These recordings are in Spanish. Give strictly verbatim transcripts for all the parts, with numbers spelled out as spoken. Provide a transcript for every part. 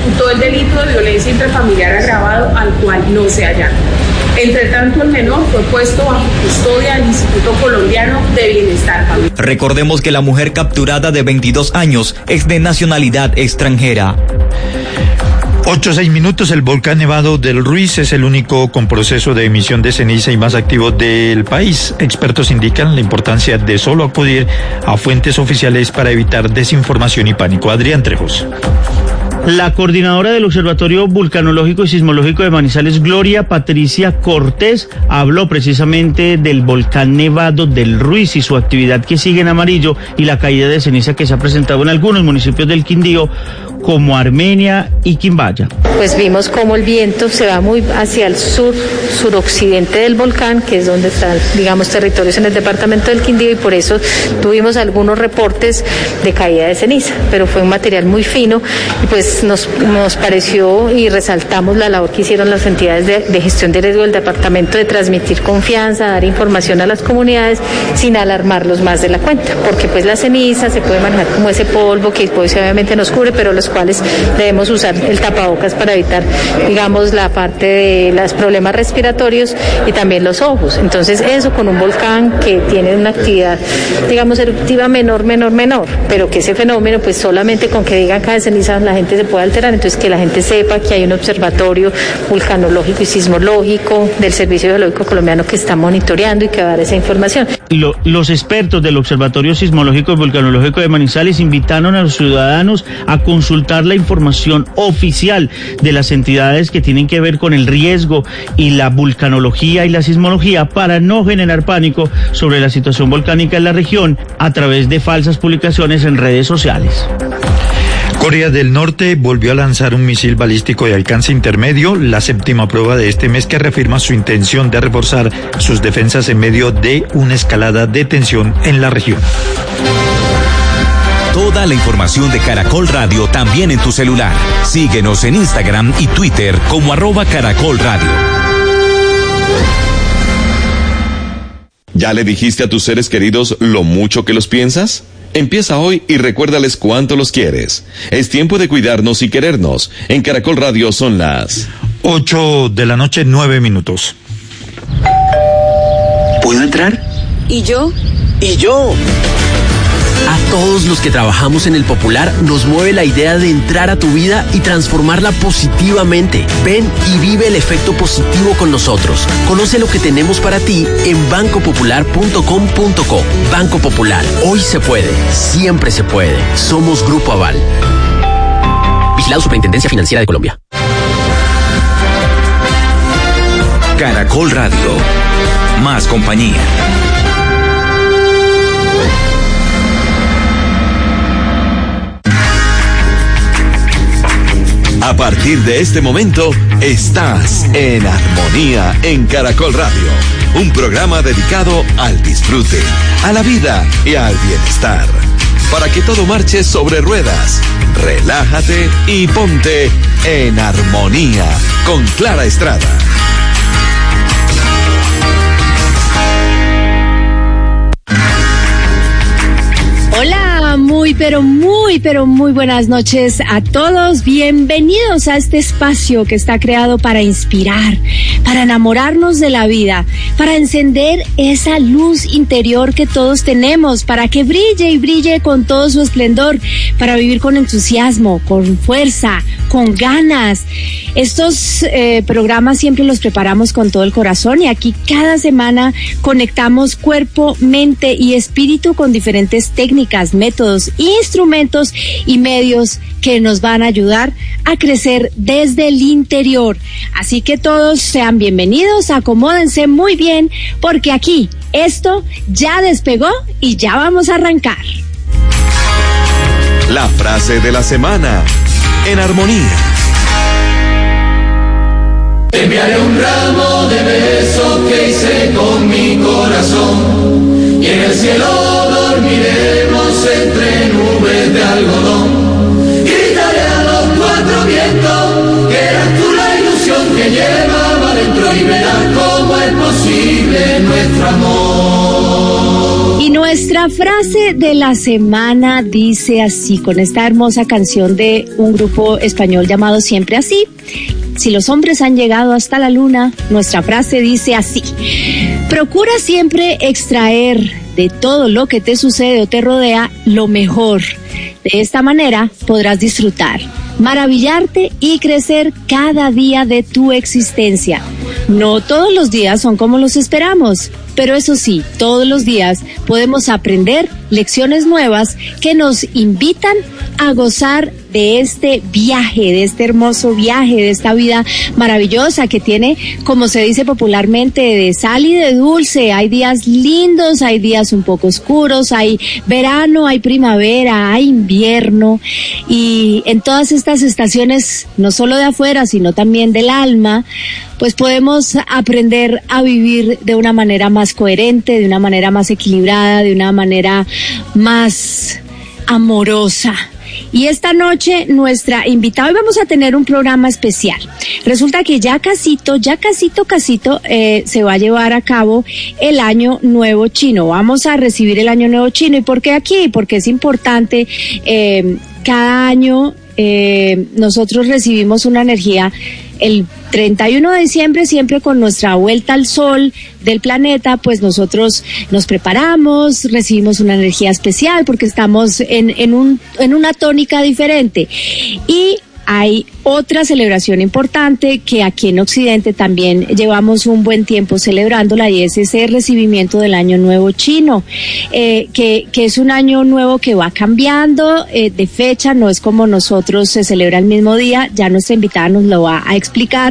imputó el delito de violencia intrafamiliar agravado, al cual no se allana. Entre tanto, el menor fue puesto bajo custodia del Instituto Colombiano de Bienestar Familiar. Recordemos que la mujer capturada de veintidós años es de nacionalidad extranjera. Ocho, seis minutos, el volcán Nevado del Ruiz es el único con proceso de emisión de ceniza y más activo del país. Expertos indican la importancia de solo acudir a fuentes oficiales para evitar desinformación y pánico. Adrián Trejos. La coordinadora del Observatorio Vulcanológico y Sismológico de Manizales, Gloria Patricia Cortés, habló precisamente del volcán Nevado del Ruiz y su actividad que sigue en amarillo y la caída de ceniza que se ha presentado en algunos municipios del Quindío, como Armenia y Quimbaya. Pues vimos cómo el viento se va muy hacia el sur, suroccidente del volcán, que es donde están, digamos, territorios en el departamento del Quindío, y por eso tuvimos algunos reportes de caída de ceniza, pero fue un material muy fino y pues nos, nos pareció y resaltamos la labor que hicieron las entidades de, de gestión de riesgo del departamento de transmitir confianza, dar información a las comunidades sin alarmarlos más de la cuenta, porque pues la ceniza se puede manejar como ese polvo que pues obviamente nos cubre, pero los cuales debemos usar el tapabocas para evitar, digamos, la parte de los problemas respiratorios y también los ojos. Entonces eso con un volcán que tiene una actividad, digamos, eruptiva menor, menor, menor, pero que ese fenómeno pues solamente con que digan cae ceniza la gente se puede alterar, entonces que la gente sepa que hay un observatorio vulcanológico y sismológico del Servicio Geológico Colombiano que está monitoreando y que va a dar esa información. Lo, los expertos del Observatorio Sismológico y Vulcanológico de Manizales invitaron a los ciudadanos a consultar la información oficial de las entidades que tienen que ver con el riesgo y la vulcanología y la sismología para no generar pánico sobre la situación volcánica en la región a través de falsas publicaciones en redes sociales. Corea del Norte volvió a lanzar un misil balístico de alcance intermedio, la séptima prueba de este mes que reafirma su intención de reforzar sus defensas en medio de una escalada de tensión en la región. Toda la información de Caracol Radio también en tu celular. Síguenos en Instagram y Twitter como arroba Caracol Radio. ¿Ya le dijiste a tus seres queridos lo mucho que los piensas? Empieza hoy y recuérdales cuánto los quieres. Es tiempo de cuidarnos y querernos. En Caracol Radio son las ocho de la noche, nueve minutos. ¿Puedo entrar? ¿Y yo? ¿Y yo? A todos los que trabajamos en El Popular nos mueve la idea de entrar a tu vida y transformarla positivamente. Ven y vive el efecto positivo con nosotros. Conoce lo que tenemos para ti en banco popular punto com punto co. Banco Popular, hoy se puede, siempre se puede. Somos Grupo Aval. Vigilado Superintendencia Financiera de Colombia. Caracol Radio. Más compañía. A partir de este momento, estás en Armonía en Caracol Radio, un programa dedicado al disfrute, a la vida y al bienestar. Para que todo marche sobre ruedas, relájate y ponte en Armonía con Clara Estrada. Hola, muy pero muy pero muy buenas noches a todos. Bienvenidos a este espacio que está creado para inspirar, para enamorarnos de la vida, para encender esa luz interior que todos tenemos, para que brille y brille con todo su esplendor, para vivir con entusiasmo, con fuerza, con ganas. Estos eh, programas siempre los preparamos con todo el corazón y aquí cada semana conectamos cuerpo, mente y espíritu con diferentes técnicas, métodos, instrumentos y medios que nos van a ayudar a crecer desde el interior. Así que todos sean bienvenidos, acomódense muy bien porque aquí esto ya despegó y ya vamos a arrancar. La frase de la semana en Armonía. Te enviaré un ramo de besos que hice con mi corazón y en el cielo dormiremos entre nubes de algodón. Gritaré a los cuatro vientos que eras tú la ilusión que llevaba dentro y verás cómo es posible nuestro amor. Y nuestra La frase de la semana dice así, con esta hermosa canción de un grupo español llamado Siempre Así. Si los hombres han llegado hasta la luna, nuestra frase dice así: procura siempre extraer de todo lo que te sucede o te rodea lo mejor. De esta manera podrás disfrutar, maravillarte y crecer cada día de tu existencia. No todos los días son como los esperamos, pero eso sí, todos los días podemos aprender lecciones nuevas que nos invitan a gozar de este viaje, de este hermoso viaje, de esta vida maravillosa que tiene, como se dice popularmente, de sal y de dulce. Hay días lindos, hay días un poco oscuros, hay verano, hay primavera, hay invierno, y en todas estas estaciones, no solo de afuera, sino también del alma, pues podemos aprender a vivir de una manera más coherente, de una manera más equilibrada, de una manera más amorosa. Y esta noche nuestra invitada, hoy vamos a tener un programa especial. Resulta que ya casito, ya casito, casito, eh, se va a llevar a cabo el Año Nuevo Chino. Vamos a recibir el Año Nuevo Chino. ¿Y por qué aquí? Porque es importante, eh, cada año eh, nosotros recibimos una energía el treinta y uno de diciembre, siempre con nuestra vuelta al sol del planeta, pues nosotros nos preparamos, recibimos una energía especial porque estamos en, en un, en una tónica diferente. Y hay otra celebración importante que aquí en Occidente también llevamos un buen tiempo celebrándola, y es ese recibimiento del Año Nuevo Chino, eh, que, que es un año nuevo que va cambiando eh, de fecha, no es como nosotros se celebra el mismo día, ya nuestra invitada nos lo va a explicar.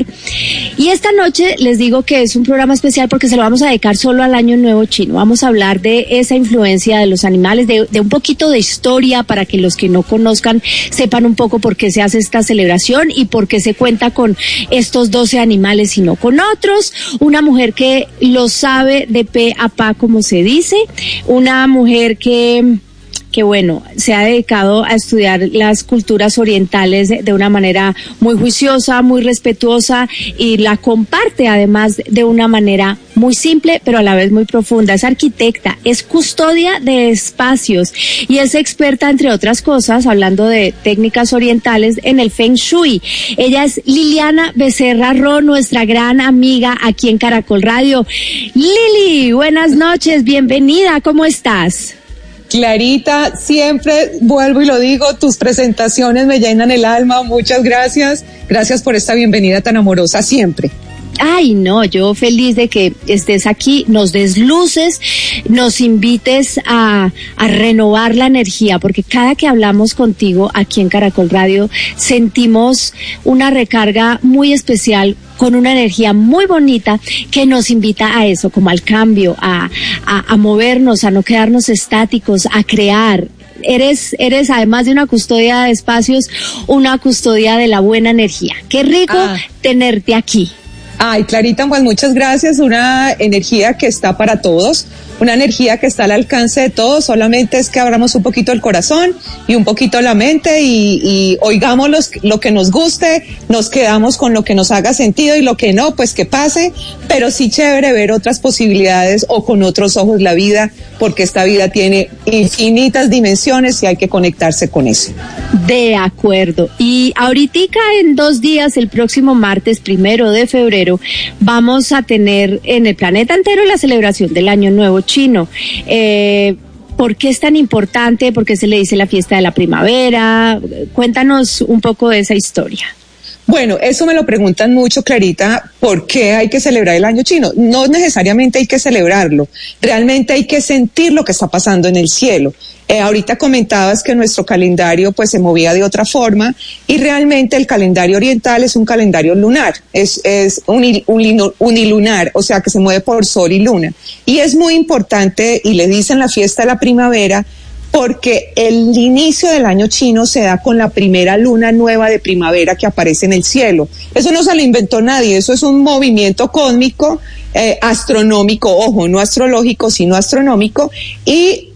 Y esta noche les digo que es un programa especial porque se lo vamos a dedicar solo al Año Nuevo Chino. Vamos a hablar de esa influencia de los animales, de, de un poquito de historia para que los que no conozcan sepan un poco por qué se hace esta celebración y por qué se cuenta con estos doce animales y no con otros. Una mujer que lo sabe de pe a pa, como se dice, una mujer que que bueno, se ha dedicado a estudiar las culturas orientales de, de una manera muy juiciosa, muy respetuosa, y la comparte además de una manera muy simple, pero a la vez muy profunda. Es arquitecta, es custodia de espacios y es experta, entre otras cosas, hablando de técnicas orientales, en el Feng Shui. Ella es Liliana Becerra Ro, nuestra gran amiga aquí en Caracol Radio. Lili, buenas noches, bienvenida, ¿cómo estás? Clarita, siempre vuelvo y lo digo, tus presentaciones me llenan el alma, muchas gracias, gracias por esta bienvenida tan amorosa siempre. Ay, no, yo feliz de que estés aquí, nos des luces, nos invites a, a renovar la energía, porque cada que hablamos contigo aquí en Caracol Radio sentimos una recarga muy especial, con una energía muy bonita que nos invita a eso, como al cambio, a, a, a movernos, a no quedarnos estáticos, a crear. Eres, eres además de una custodia de espacios, una custodia de la buena energía. Qué rico ah. tenerte aquí. Ay, Clarita, pues muchas gracias, una energía que está para todos, una energía que está al alcance de todos, solamente es que abramos un poquito el corazón y un poquito la mente y, y oigamos los, lo que nos guste, nos quedamos con lo que nos haga sentido y lo que no, pues que pase, pero sí chévere ver otras posibilidades o con otros ojos la vida, porque esta vida tiene infinitas dimensiones y hay que conectarse con eso. De acuerdo. Y ahoritica en dos días, el próximo martes primero de febrero, vamos a tener en el planeta entero la celebración del Año Nuevo Chino. Eh, ¿Por qué es tan importante? ¿Por qué se le dice la fiesta de la primavera? Cuéntanos un poco de esa historia. Bueno, eso me lo preguntan mucho, Clarita, ¿por qué hay que celebrar el Año Chino? No necesariamente hay que celebrarlo, realmente hay que sentir lo que está pasando en el cielo. Eh, ahorita comentabas que nuestro calendario pues se movía de otra forma y realmente el calendario oriental es un calendario lunar, es, es unil, unil, unilunar, o sea que se mueve por sol y luna. Y es muy importante, y le dicen la fiesta de la primavera, porque el inicio del año chino se da con la primera luna nueva de primavera que aparece en el cielo. Eso no se lo inventó nadie, eso es un movimiento cósmico, eh, astronómico, ojo, no astrológico, sino astronómico, y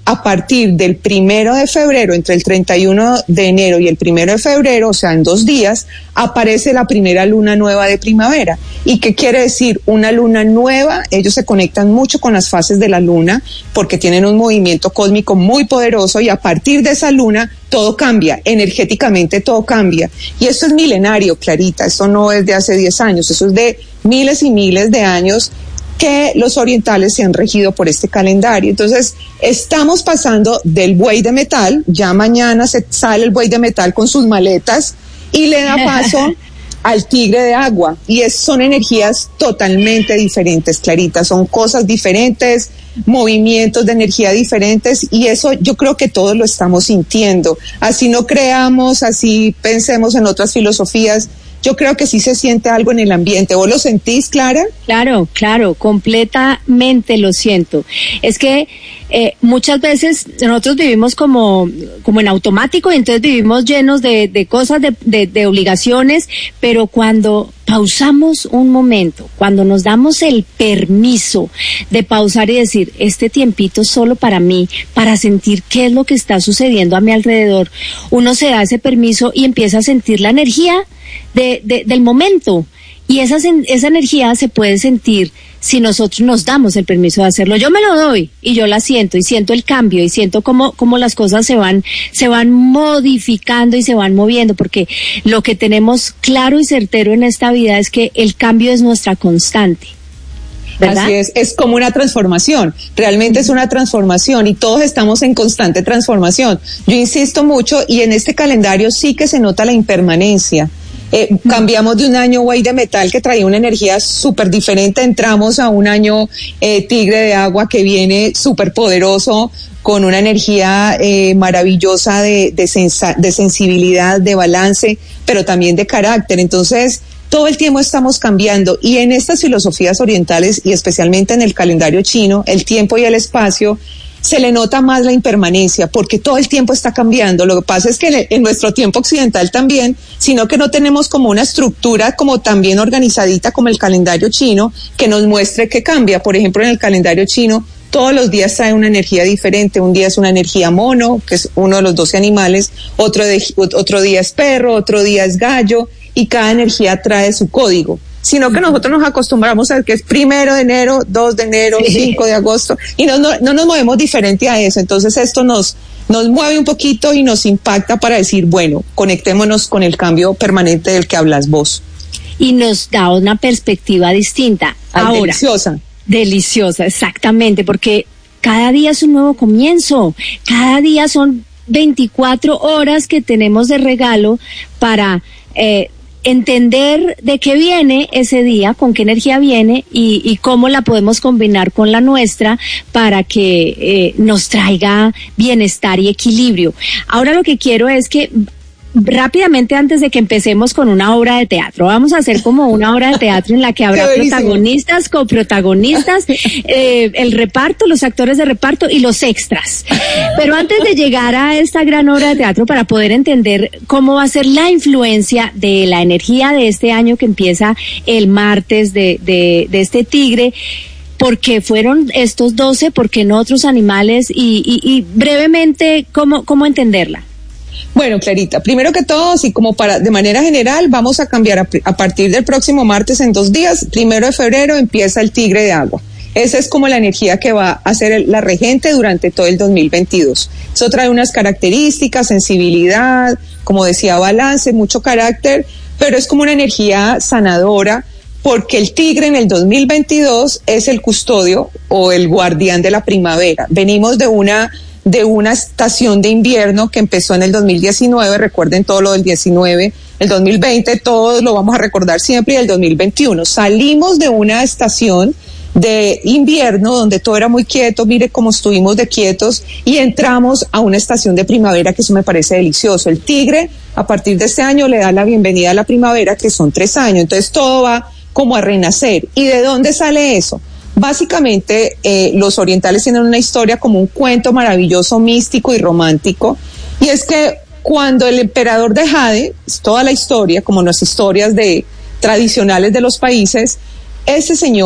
a partir del primero de febrero, entre el treinta y uno de enero y el primero de febrero, o sea, en dos días, aparece la primera luna nueva de primavera. ¿Y qué quiere decir? Una luna nueva, ellos se conectan mucho con las fases de la luna porque tienen un movimiento cósmico muy poderoso y a partir de esa luna todo cambia, energéticamente todo cambia. Y esto es milenario, Clarita, esto no es de hace diez años, eso es de miles y miles de años que los orientales se han regido por este calendario. Entonces, estamos pasando del buey de metal, ya mañana se sale el buey de metal con sus maletas y le da paso al tigre de agua. Y es, son energías totalmente diferentes, Clarita, son cosas diferentes, movimientos de energía diferentes y eso yo creo que todos lo estamos sintiendo. Así no creamos, así pensemos en otras filosofías, yo creo que sí se siente algo en el ambiente. ¿Vos lo sentís, Clara? Claro, claro, completamente lo siento. Es que eh, muchas veces nosotros vivimos como, como en automático y entonces vivimos llenos de, de cosas, de, de, de obligaciones, pero cuando pausamos un momento, cuando nos damos el permiso de pausar y decir, este tiempito solo para mí, para sentir qué es lo que está sucediendo a mi alrededor, uno se da ese permiso y empieza a sentir la energía de, de, del momento. Y esa, esa energía se puede sentir si nosotros nos damos el permiso de hacerlo. Yo me lo doy y yo la siento y siento el cambio y siento cómo, cómo las cosas se van, se van modificando y se van moviendo, porque lo que tenemos claro y certero en esta vida es que el cambio es nuestra constante. ¿Verdad? Así es, es como una transformación, realmente es una transformación y todos estamos en constante transformación. Yo insisto mucho y en este calendario sí que se nota la impermanencia. Eh, cambiamos de un año buey de metal que traía una energía súper diferente, entramos a un año eh, tigre de agua que viene súper poderoso, con una energía eh, maravillosa de, de, sensa, de sensibilidad, de balance, pero también de carácter. Entonces, todo el tiempo estamos cambiando y en estas filosofías orientales y especialmente en el calendario chino, el tiempo y el espacio, se le nota más la impermanencia porque todo el tiempo está cambiando. Lo que pasa es que en, en nuestro tiempo occidental también, sino que no tenemos como una estructura como tan bien organizadita como el calendario chino que nos muestre que cambia. Por ejemplo, en el calendario chino todos los días trae una energía diferente. Un día es una energía mono, que es uno de los doce animales, otro, de, otro día es perro, otro día es gallo y cada energía trae su código. Sino que nosotros nos acostumbramos a que es primero de enero, dos de enero, sí. cinco de agosto, y no, no, no nos movemos diferente a eso. Entonces esto nos, nos mueve un poquito y nos impacta para decir, bueno, conectémonos con el cambio permanente del que hablas vos. Y nos da una perspectiva distinta. Ay, ahora. Deliciosa. Deliciosa, exactamente, porque cada día es un nuevo comienzo, cada día son veinticuatro horas que tenemos de regalo para eh, entender de qué viene ese día, con qué energía viene y, y cómo la podemos combinar con la nuestra para que eh, nos traiga bienestar y equilibrio. Ahora lo que quiero es que rápidamente, antes de que empecemos con una obra de teatro, vamos a hacer como una obra de teatro en la que habrá protagonistas, coprotagonistas, eh, el reparto, los actores de reparto y los extras. Pero antes de llegar a esta gran obra de teatro, para poder entender cómo va a ser la influencia de la energía de este año que empieza el martes de, de, de este tigre, ¿por qué fueron estos doce? ¿Por qué no otros animales? Y, y, y brevemente, ¿cómo, cómo entenderla? Bueno, Clarita, primero que todo, así como para, de manera general, vamos a cambiar a, a partir del próximo martes en dos días, primero de febrero empieza el tigre de agua. Esa es como la energía que va a ser la regente durante todo el dos mil veintidós. Eso trae unas características, sensibilidad, como decía, balance, mucho carácter, pero es como una energía sanadora, porque el tigre en el dos mil veintidós es el custodio o el guardián de la primavera. Venimos de una de una estación de invierno que empezó en el dos mil diecinueve, recuerden todo lo del diecinueve, el dos mil veinte, todos lo vamos a recordar siempre, y el dos mil veintiuno. Salimos de una estación de invierno donde todo era muy quieto, mire cómo estuvimos de quietos, y entramos a una estación de primavera, que eso me parece delicioso. El tigre, a partir de este año, le da la bienvenida a la primavera, que son tres años, entonces todo va como a renacer. ¿Y de dónde sale eso? Básicamente, eh, los orientales tienen una historia como un cuento maravilloso, místico y romántico, y es que cuando el emperador de Jade, es toda la historia, como las historias de tradicionales de los países, ese señor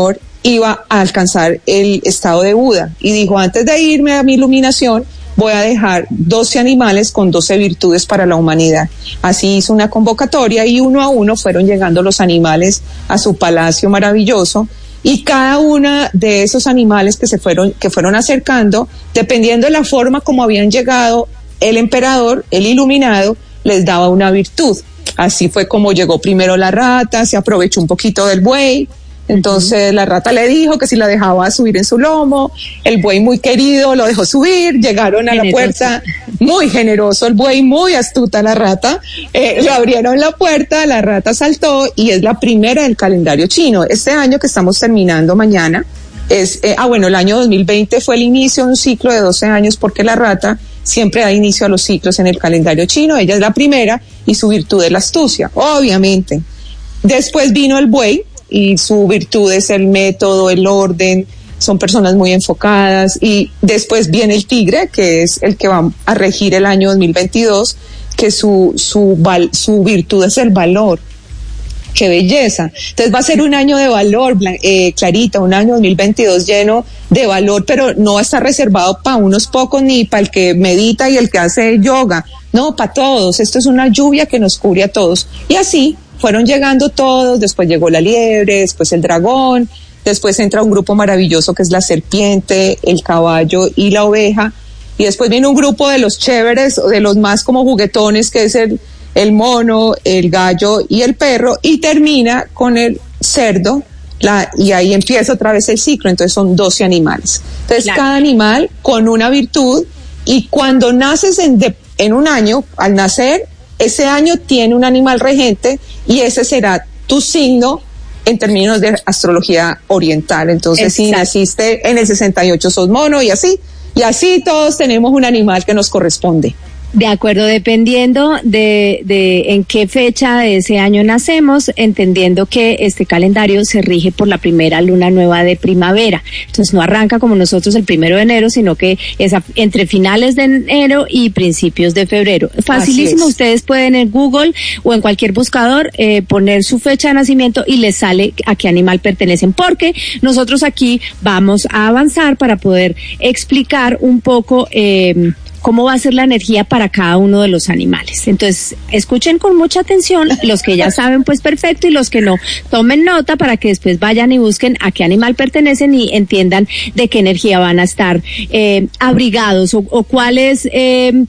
iba a alcanzar el estado de Buda. Y dijo, antes de irme a mi iluminación, voy a dejar doce animales con doce virtudes para la humanidad. Así hizo una convocatoria y uno a uno fueron llegando los animales a su palacio maravilloso, y cada uno de esos animales que se fueron, que fueron acercando, dependiendo de la forma como habían llegado, el emperador, el iluminado, les daba una virtud. Así fue como llegó primero la rata, se aprovechó un poquito del buey. Entonces uh-huh. la rata le dijo que si la dejaba subir en su lomo, el buey muy querido lo dejó subir, llegaron a generoso. La puerta, muy generoso el buey, muy astuta la rata, eh, le abrieron la puerta, la rata saltó y es la primera del calendario chino. Este año que estamos terminando mañana, es, eh, ah bueno, el año dos mil veinte fue el inicio de un ciclo de doce años, porque la rata siempre da inicio a los ciclos en el calendario chino. Ella es la primera y su virtud es la astucia, obviamente. Después vino el buey, y su virtud es el método, el orden, son personas muy enfocadas. Y después viene el tigre, que es el que va a regir el año dos mil veintidós, que su, su, val, su virtud es el valor. ¡Qué belleza! Entonces va a ser un año de valor, eh, Clarita, un año dos mil veintidós lleno de valor, pero no va a estar reservado para unos pocos ni para el que medita y el que hace yoga, no, para todos. Esto es una lluvia que nos cubre a todos. Y así fueron llegando todos, después llegó la liebre, después el dragón, después entra un grupo maravilloso que es la serpiente, el caballo y la oveja, y después viene un grupo de los chéveres, de los más como juguetones, que es el, el mono, el gallo y el perro, y termina con el cerdo, la, y ahí empieza otra vez el ciclo. Entonces son doce animales. Entonces claro. Cada animal con una virtud, y cuando naces en, de, en un año, al nacer, ese año tiene un animal regente y ese será tu signo en términos de astrología oriental. Entonces, exacto. Si naciste en el sesenta y ocho sos mono, y así, y así todos tenemos un animal que nos corresponde. De acuerdo, dependiendo de, de en qué fecha de ese año nacemos, entendiendo que este calendario se rige por la primera luna nueva de primavera. Entonces no arranca como nosotros el primero de enero, sino que es a, entre finales de enero y principios de febrero. Facilísimo, ustedes pueden en Google o en cualquier buscador eh, poner su fecha de nacimiento y les sale a qué animal pertenecen, porque nosotros aquí vamos a avanzar para poder explicar un poco eh, cómo va a ser la energía para cada uno de los animales. Entonces, escuchen con mucha atención, los que ya saben, pues perfecto, y los que no, tomen nota para que después vayan y busquen a qué animal pertenecen y entiendan de qué energía van a estar eh, abrigados, o, o cuál es eh,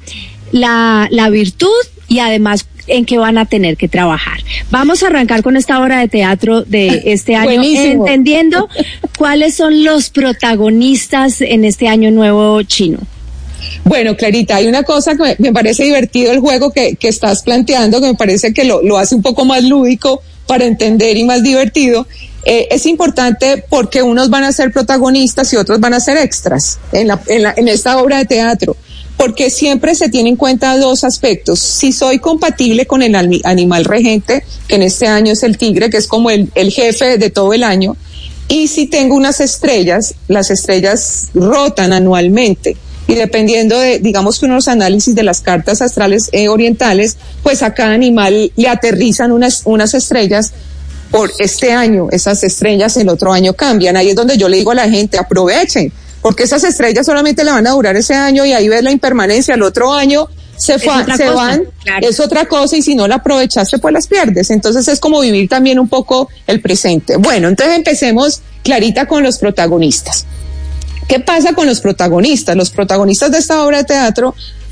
la, la virtud, y además en qué van a tener que trabajar. Vamos a arrancar con esta obra de teatro de este año, buenísimo, entendiendo cuáles son los protagonistas en este año nuevo chino. Bueno, Clarita, hay una cosa que me, me parece divertido, el juego que, que estás planteando, que me parece que lo, lo hace un poco más lúdico para entender y más divertido. Eh, es importante porque unos van a ser protagonistas y otros van a ser extras en, la, en, la, en esta obra de teatro, porque siempre se tienen en cuenta dos aspectos. Si soy compatible con el animal regente, que en este año es el tigre, que es como el, el jefe de todo el año, y si tengo unas estrellas, las estrellas rotan anualmente. Y dependiendo de, digamos que unos análisis de las cartas astrales eh, orientales, pues a cada animal le aterrizan unas, unas estrellas por este año. Esas estrellas el otro año cambian. Ahí es donde yo le digo a la gente, aprovechen, porque esas estrellas solamente le van a durar ese año y ahí ves la impermanencia. El otro año se, fa, se cosa, van, claro. Es otra cosa, y si no la aprovechaste, pues las pierdes. Entonces es como vivir también un poco el presente. Bueno, entonces empecemos, Clarita, con los protagonistas. ¿Qué pasa con los protagonistas? Los protagonistas de esta obra de teatro,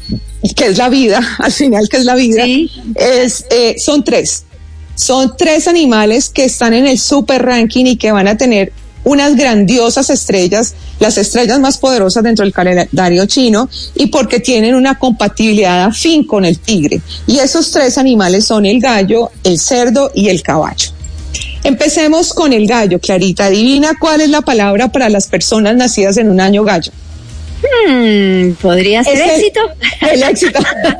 que es la vida, al final que es la vida, sí. es, eh, son tres. Son tres animales que están en el super ranking y que van a tener unas grandiosas estrellas, las estrellas más poderosas dentro del calendario chino, y porque tienen una compatibilidad afín con el tigre. Y esos tres animales son el gallo, el cerdo y el caballo. Empecemos con el gallo, Clarita. Adivina cuál es la palabra para las personas nacidas en un año gallo. Hmm, ¿podría ser es éxito? El, el éxito.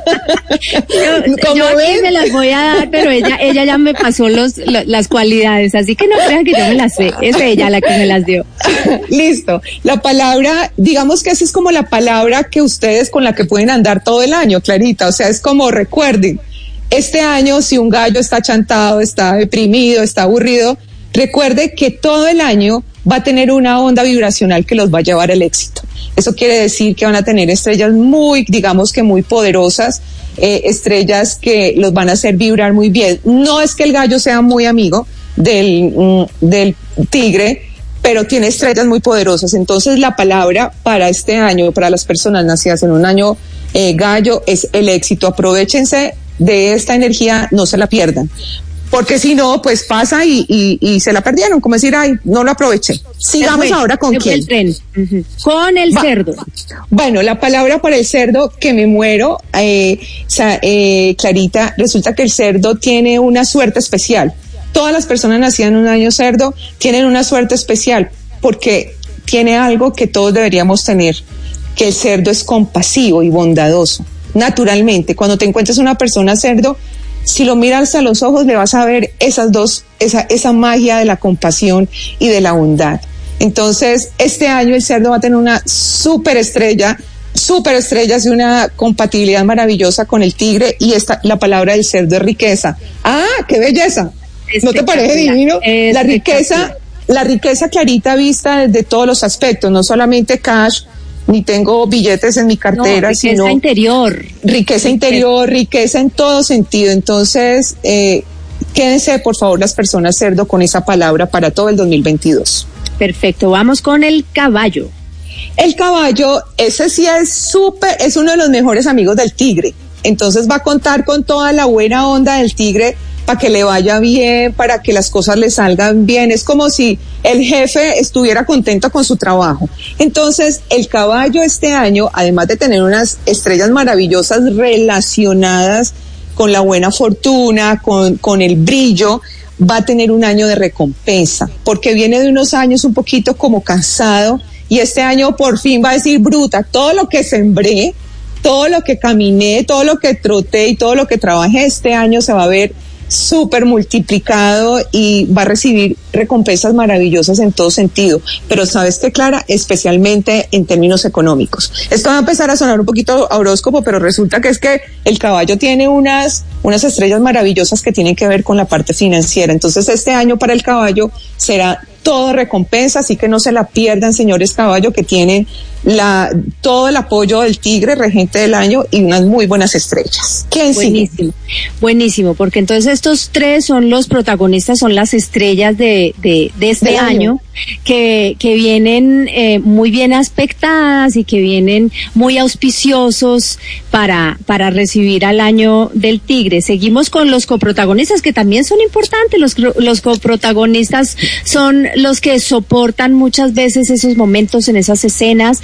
yo yo aquí me las voy a dar, pero ella ella ya me pasó los, los las cualidades, así que no crean que yo me las sé. Es ella la que me las dio. Listo. La palabra, digamos que esa es como la palabra que ustedes con la que pueden andar todo el año, Clarita. O sea, es como, recuerden, este año, si un gallo está chantado, está deprimido, está aburrido, recuerde que todo el año va a tener una onda vibracional que los va a llevar al éxito. Eso quiere decir que van a tener estrellas muy, digamos que muy poderosas, eh, estrellas que los van a hacer vibrar muy bien. No es que el gallo sea muy amigo del, mm, del tigre, pero tiene estrellas muy poderosas. Entonces la palabra para este año, para las personas nacidas en un año eh, gallo, es el éxito. Aprovechense de esta energía, no se la pierdan. Porque si no, pues pasa y, y, y se la perdieron, como decir, ay, no lo aproveché. Sigamos fue, ahora con quién. El tren. Uh-huh. Con el Va. cerdo. Bueno, la palabra para el cerdo, que me muero, eh, eh, Clarita, resulta que el cerdo tiene una suerte especial. Todas las personas nacidas en un año cerdo tienen una suerte especial, porque tiene algo que todos deberíamos tener, que el cerdo es compasivo y bondadoso. Naturalmente, cuando te encuentres una persona cerdo, si lo miras a los ojos, le vas a ver esas dos, esa, esa magia de la compasión y de la bondad. Entonces, este año el cerdo va a tener una súper estrella, súper estrellas y una compatibilidad maravillosa con el tigre, y esta, la palabra del cerdo es riqueza. ¡Ah, qué belleza! ¿No te parece divino? La riqueza, la riqueza, Clarita, vista desde todos los aspectos, no solamente cash, ni tengo billetes en mi cartera, no, riqueza sino interior. Riqueza interior, riqueza en todo sentido. Entonces, eh, quédense, por favor, las personas cerdo con esa palabra para todo el dos mil veintidós. Perfecto, vamos con el caballo. El caballo, ese sí es súper, es uno de los mejores amigos del tigre. Entonces va a contar con toda la buena onda del tigre para que le vaya bien, para que las cosas le salgan bien. Es como si el jefe estuviera contento con su trabajo. Entonces, el caballo este año, además de tener unas estrellas maravillosas relacionadas con la buena fortuna, con, con el brillo, va a tener un año de recompensa, porque viene de unos años un poquito como cansado, y este año por fin va a decir, bruta, todo lo que sembré, todo lo que caminé, todo lo que troté y todo lo que trabajé este año se va a ver súper multiplicado y va a recibir recompensas maravillosas en todo sentido. Pero ¿sabes qué, Clara? Especialmente en términos económicos. Esto va a empezar a sonar un poquito a horóscopo, pero resulta que es que el caballo tiene unas, unas estrellas maravillosas que tienen que ver con la parte financiera. Entonces este año para el caballo será todo recompensa, así que no se la pierdan, señores caballo, que tienen la, todo el apoyo del tigre, regente del año, y unas muy buenas estrellas. ¿Quién sigue? Buenísimo, buenísimo, porque entonces estos tres son los protagonistas, son las estrellas de, de, de este Del año. año, que, que vienen eh, muy bien aspectadas y que vienen muy auspiciosos para, para recibir al año del tigre. Seguimos con los coprotagonistas, que también son importantes. Los, los coprotagonistas son los que soportan muchas veces esos momentos en esas escenas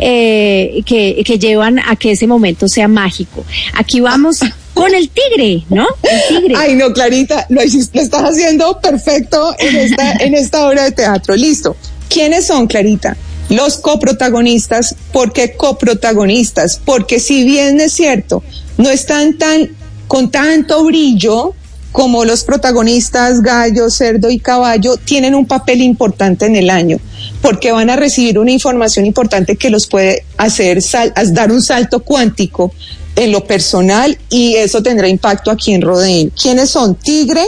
eh, que, que llevan a que ese momento sea mágico. Aquí vamos con el tigre, ¿no? El tigre. Ay, no, Clarita, lo, hiciste, lo estás haciendo perfecto en esta, en esta obra de teatro. Listo. ¿Quiénes son, Clarita? Los coprotagonistas. ¿Por qué coprotagonistas? Porque si bien es cierto, no están tan, con tanto brillo como los protagonistas gallo, cerdo y caballo, tienen un papel importante en el año, porque van a recibir una información importante que los puede hacer sal, dar un salto cuántico en lo personal, y eso tendrá impacto a quien rodeen. ¿Quiénes son? Tigre,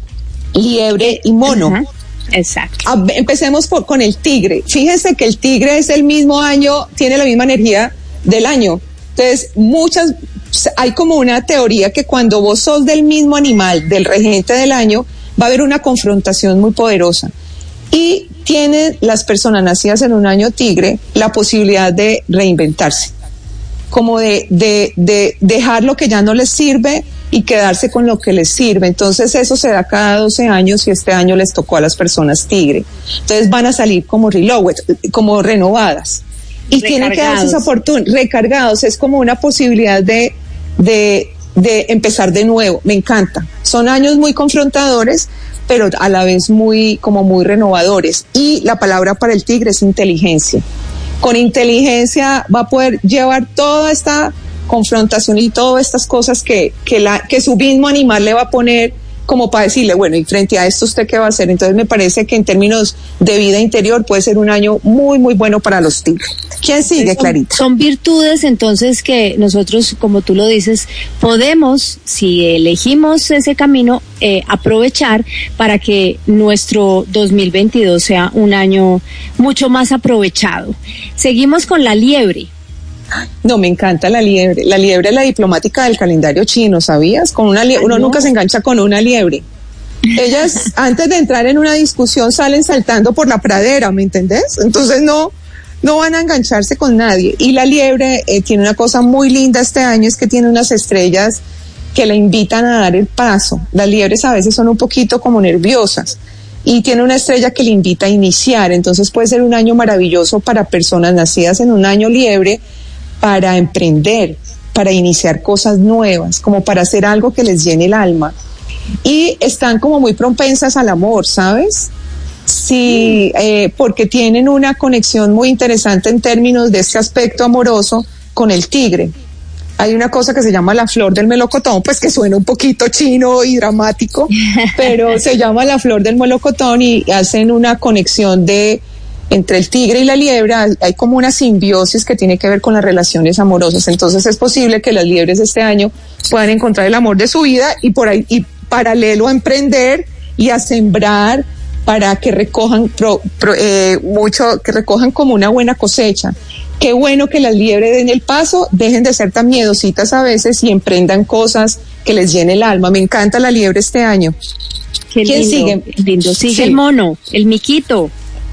liebre y mono. Uh-huh. Exacto. A, empecemos por, con el tigre. Fíjense que el tigre es el mismo año, tiene la misma energía del año. Entonces, muchas, hay como una teoría que cuando vos sos del mismo animal, del regente del año, va a haber una confrontación muy poderosa. Y tienen las personas nacidas en un año tigre la posibilidad de reinventarse, como de, de, de dejar lo que ya no les sirve y quedarse con lo que les sirve. Entonces eso se da cada doce años, y este año les tocó a las personas tigre. Entonces van a salir como reloaded, como renovadas. Y tienen que darse esa oportunidad, recargados. Es como una posibilidad de, de, de empezar de nuevo. Me encanta. Son años muy confrontadores, pero a la vez muy, como muy renovadores. Y la palabra para el tigre es inteligencia. Con inteligencia va a poder llevar toda esta confrontación y todas estas cosas que, que, la, que su mismo animal le va a poner como para decirle, bueno, y frente a esto, ¿usted qué va a hacer? Entonces me parece que en términos de vida interior puede ser un año muy, muy bueno para los tigres. ¿Quién sigue, son, Clarita? Son virtudes, entonces, que nosotros, como tú lo dices, podemos, si elegimos ese camino, eh, aprovechar para que nuestro dos mil veintidós sea un año mucho más aprovechado. Seguimos con la liebre. No, me encanta la liebre. La liebre es la diplomática del calendario chino, ¿sabías? Con una liebre, uno no. nunca se engancha con una liebre. Ellas, antes de entrar en una discusión, salen saltando por la pradera, ¿me entendés? Entonces no, no van a engancharse con nadie. Y la liebre eh, tiene una cosa muy linda este año, es que tiene unas estrellas que la invitan a dar el paso. Las liebres a veces son un poquito como nerviosas y tiene una estrella que le invita a iniciar. Entonces puede ser un año maravilloso para personas nacidas en un año liebre, para emprender, para iniciar cosas nuevas, como para hacer algo que les llene el alma. Y están como muy propensas al amor, ¿sabes? Sí, eh, porque tienen una conexión muy interesante en términos de este aspecto amoroso con el tigre. Hay una cosa que se llama la flor del melocotón, pues que suena un poquito chino y dramático, pero se llama la flor del melocotón y hacen una conexión de entre el tigre y la liebre. Hay como una simbiosis que tiene que ver con las relaciones amorosas. Entonces es posible que las liebres este año puedan encontrar el amor de su vida y por ahí, y paralelo a emprender y a sembrar para que recojan pro, pro, eh, mucho, que recojan como una buena cosecha. Qué bueno que las liebres den el paso, dejen de ser tan miedositas a veces y emprendan cosas que les llene el alma. Me encanta la liebre este año. Qué ¿Quién lindo, sigue? Lindo. Sigue sí. el mono, el miquito.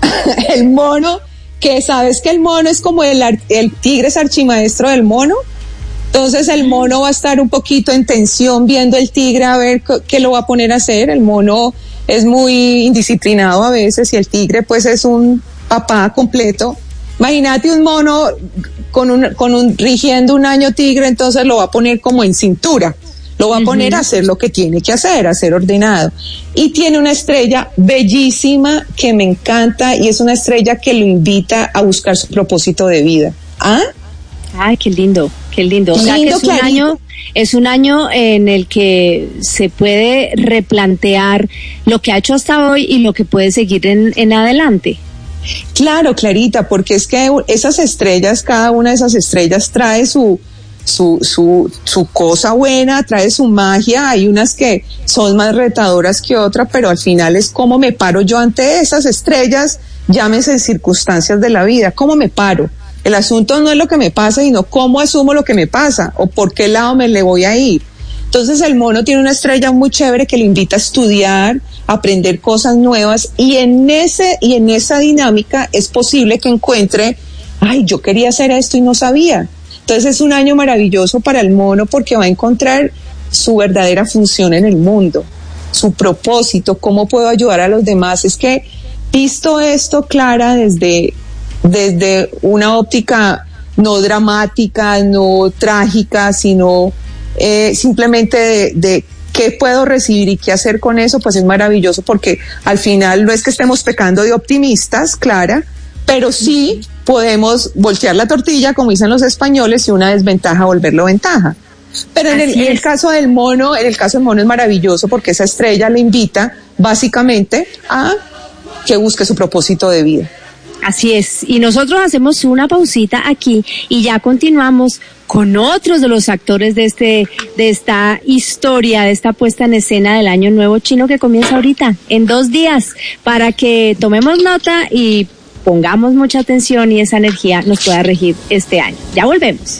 El mono, que sabes que el mono es como el, el tigre es archimaestro del mono. Entonces el mono va a estar un poquito en tensión viendo el tigre a ver qué lo va a poner a hacer. El mono es muy indisciplinado a veces y el tigre pues es un papá completo. Imagínate un mono con un, con un, rigiendo un año tigre, entonces lo va a poner como en cintura. Lo va a poner uh-huh. a hacer lo que tiene que hacer, a ser ordenado. Y tiene una estrella bellísima que me encanta y es una estrella que lo invita a buscar su propósito de vida. ¿Ah? Ay, qué lindo, qué lindo. O sea, lindo, que es un año, es un año en el que se puede replantear lo que ha hecho hasta hoy y lo que puede seguir en, en adelante. Claro, Clarita, porque es que esas estrellas, cada una de esas estrellas trae su su su su cosa buena, trae su magia. Hay unas que son más retadoras que otras, pero al final es cómo me paro yo ante esas estrellas, llámese circunstancias de la vida, cómo me paro. El asunto no es lo que me pasa, sino cómo asumo lo que me pasa o por qué lado me le voy a ir. Entonces el mono tiene una estrella muy chévere que le invita a estudiar, a aprender cosas nuevas y en ese y en esa dinámica es posible que encuentre, ay, yo quería hacer esto y no sabía. Entonces es un año maravilloso para el mono porque va a encontrar su verdadera función en el mundo, su propósito, cómo puedo ayudar a los demás. Es que visto esto, Clara, desde, desde una óptica no dramática, no trágica, sino eh, simplemente de, de qué puedo recibir y qué hacer con eso, pues es maravilloso porque al final no es que estemos pecando de optimistas, Clara, pero sí podemos voltear la tortilla, como dicen los españoles, y una desventaja volverlo ventaja. Pero en el, en el caso del mono, en el caso del mono es maravilloso porque esa estrella le invita básicamente a que busque su propósito de vida. Así es, y nosotros hacemos una pausita aquí y ya continuamos con otros de los actores de este, de esta historia, de esta puesta en escena del Año Nuevo Chino que comienza ahorita, en dos días, para que tomemos nota y pongamos mucha atención y esa energía nos pueda regir este año. Ya volvemos.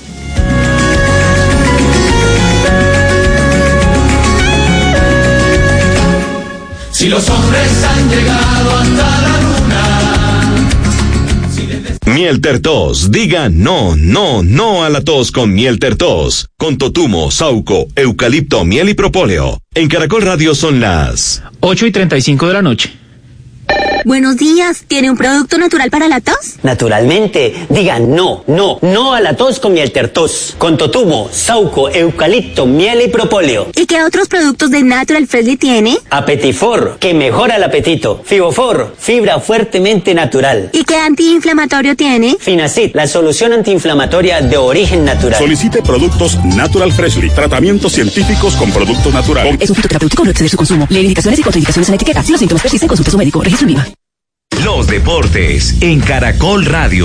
Si los hombres han llegado hasta la luna. Si desde... Miel Tertos, diga no, no, no a la tos con Miel Tertos. Con totumo, sauco, eucalipto, miel y propóleo. En Caracol Radio son las ocho y treinta y cinco de la noche. Buenos días, ¿tiene un producto natural para la tos? Naturalmente, digan no, no, no a la tos con Mieltertos, con totumo, sauco, eucalipto, miel y propóleo. ¿Y qué otros productos de Natural Freshly tiene? Apetifor, que mejora el apetito. Fibofor, fibra fuertemente natural. ¿Y qué antiinflamatorio tiene? Finacid, la solución antiinflamatoria de origen natural. Solicite productos Natural Freshly, tratamientos científicos con productos naturales. Es un fitoterapéutico, no exceder su consumo. Lee indicaciones y contraindicaciones en la etiqueta. Si los síntomas persisten, consulte a su médico. Registro en I V A. Los deportes en Caracol Radio.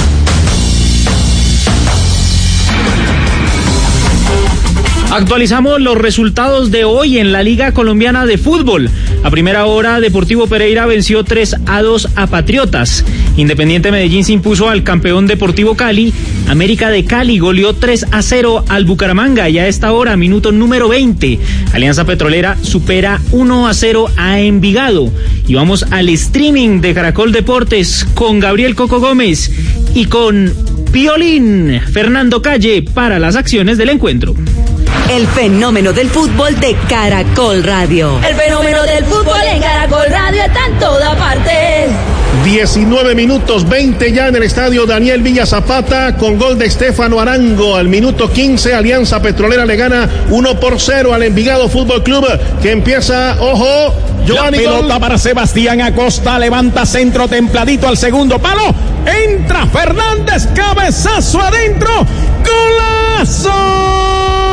Actualizamos los resultados de hoy en la Liga Colombiana de Fútbol. A primera hora, Deportivo Pereira venció tres a dos a Patriotas. Independiente Medellín se impuso al campeón Deportivo Cali. América de Cali goleó tres a cero al Bucaramanga. Y a esta hora, minuto número veinte, Alianza Petrolera supera uno a cero a Envigado. Y vamos al streaming de Caracol Deportes con Gabriel Coco Gómez y con Piolín Fernando Calle para las acciones del encuentro. El fenómeno del fútbol de Caracol Radio. El fenómeno del fútbol en Caracol Radio está en toda parte. diecinueve minutos veinte ya en el estadio Daniel Villa Zapata con gol de Estefano Arango. Al minuto quince, Alianza Petrolera le gana uno por cero al Envigado Fútbol Club, que empieza, ojo, Giovanni. La pelota para Sebastián Acosta, levanta centro templadito al segundo palo. Entra Fernández, cabezazo adentro. ¡Golazo!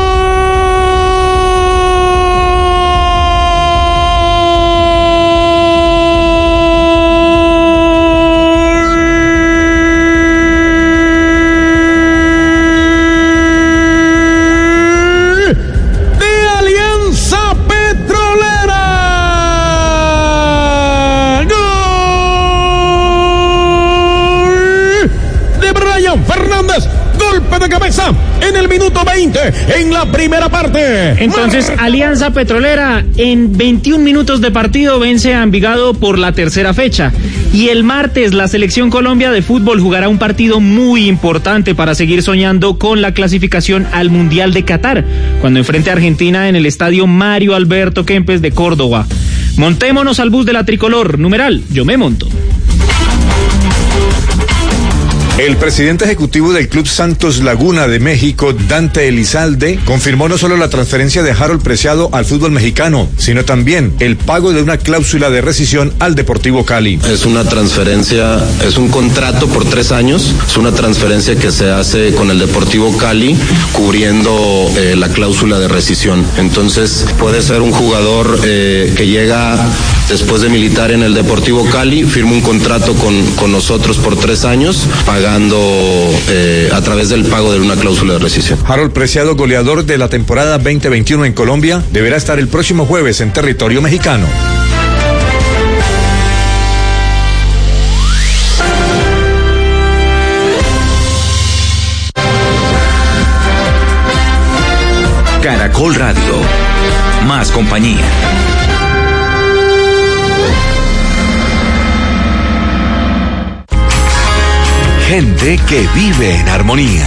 De cabeza en el minuto veinte en la primera parte. Entonces, Alianza Petrolera en veintiún minutos de partido vence a Envigado por la tercera fecha. Y el martes la Selección Colombia de fútbol jugará un partido muy importante para seguir soñando con la clasificación al Mundial de Qatar, cuando enfrente a Argentina en el estadio Mario Alberto Kempes de Córdoba. Montémonos al bus de la tricolor, numeral, yo me monto. El presidente ejecutivo del Club Santos Laguna de México, Dante Elizalde, confirmó no solo la transferencia de Harold Preciado al fútbol mexicano, sino también el pago de una cláusula de rescisión al Deportivo Cali. Es una transferencia, es un contrato por tres años, es una transferencia que se hace con el Deportivo Cali cubriendo eh, la cláusula de rescisión. Entonces puede ser un jugador eh, que llega después de militar en el Deportivo Cali, firma un contrato con, con nosotros por tres años, pagando eh, a través del pago de una cláusula de rescisión. Harold Preciado, goleador de la temporada veinte veintiuno en Colombia, deberá estar el próximo jueves en territorio mexicano. Caracol Radio, más compañía. Gente que vive en armonía.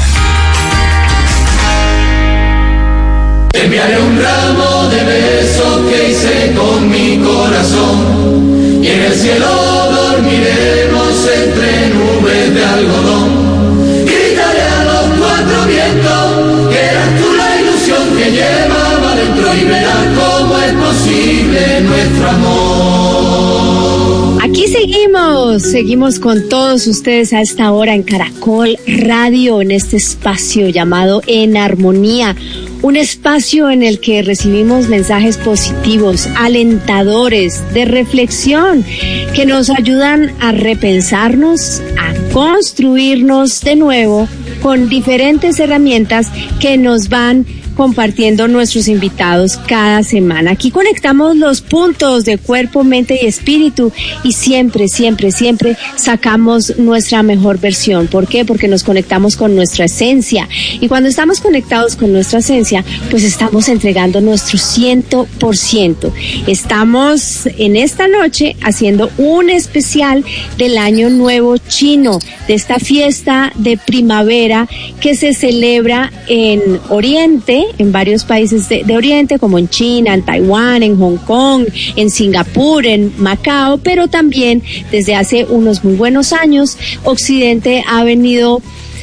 Te enviaré un ramo de besos que hice con mi corazón, y en el cielo dormiremos entre nubes de algodón. Gritaré a los cuatro vientos que eras tú la ilusión que llevaba dentro, y verás cómo es posible nuestro amor. Aquí seguimos, seguimos con todos ustedes a esta hora en Caracol Radio, en este espacio llamado En Armonía, un espacio en el que recibimos mensajes positivos, alentadores, de reflexión, que nos ayudan a repensarnos, a construirnos de nuevo con diferentes herramientas que nos van compartiendo nuestros invitados cada semana. Aquí conectamos los puntos de cuerpo, mente y espíritu, y siempre, siempre, siempre sacamos nuestra mejor versión. ¿Por qué? Porque nos conectamos con nuestra esencia, y cuando estamos conectados con nuestra esencia, pues estamos entregando nuestro ciento por ciento. Estamos en esta noche haciendo un especial del Año Nuevo Chino, de esta fiesta de primavera que se celebra en Oriente, en varios países de, de Oriente, como en China, en Taiwán, en Hong Kong, en Singapur, en Macao, pero también desde hace unos muy buenos años, Occidente ha venido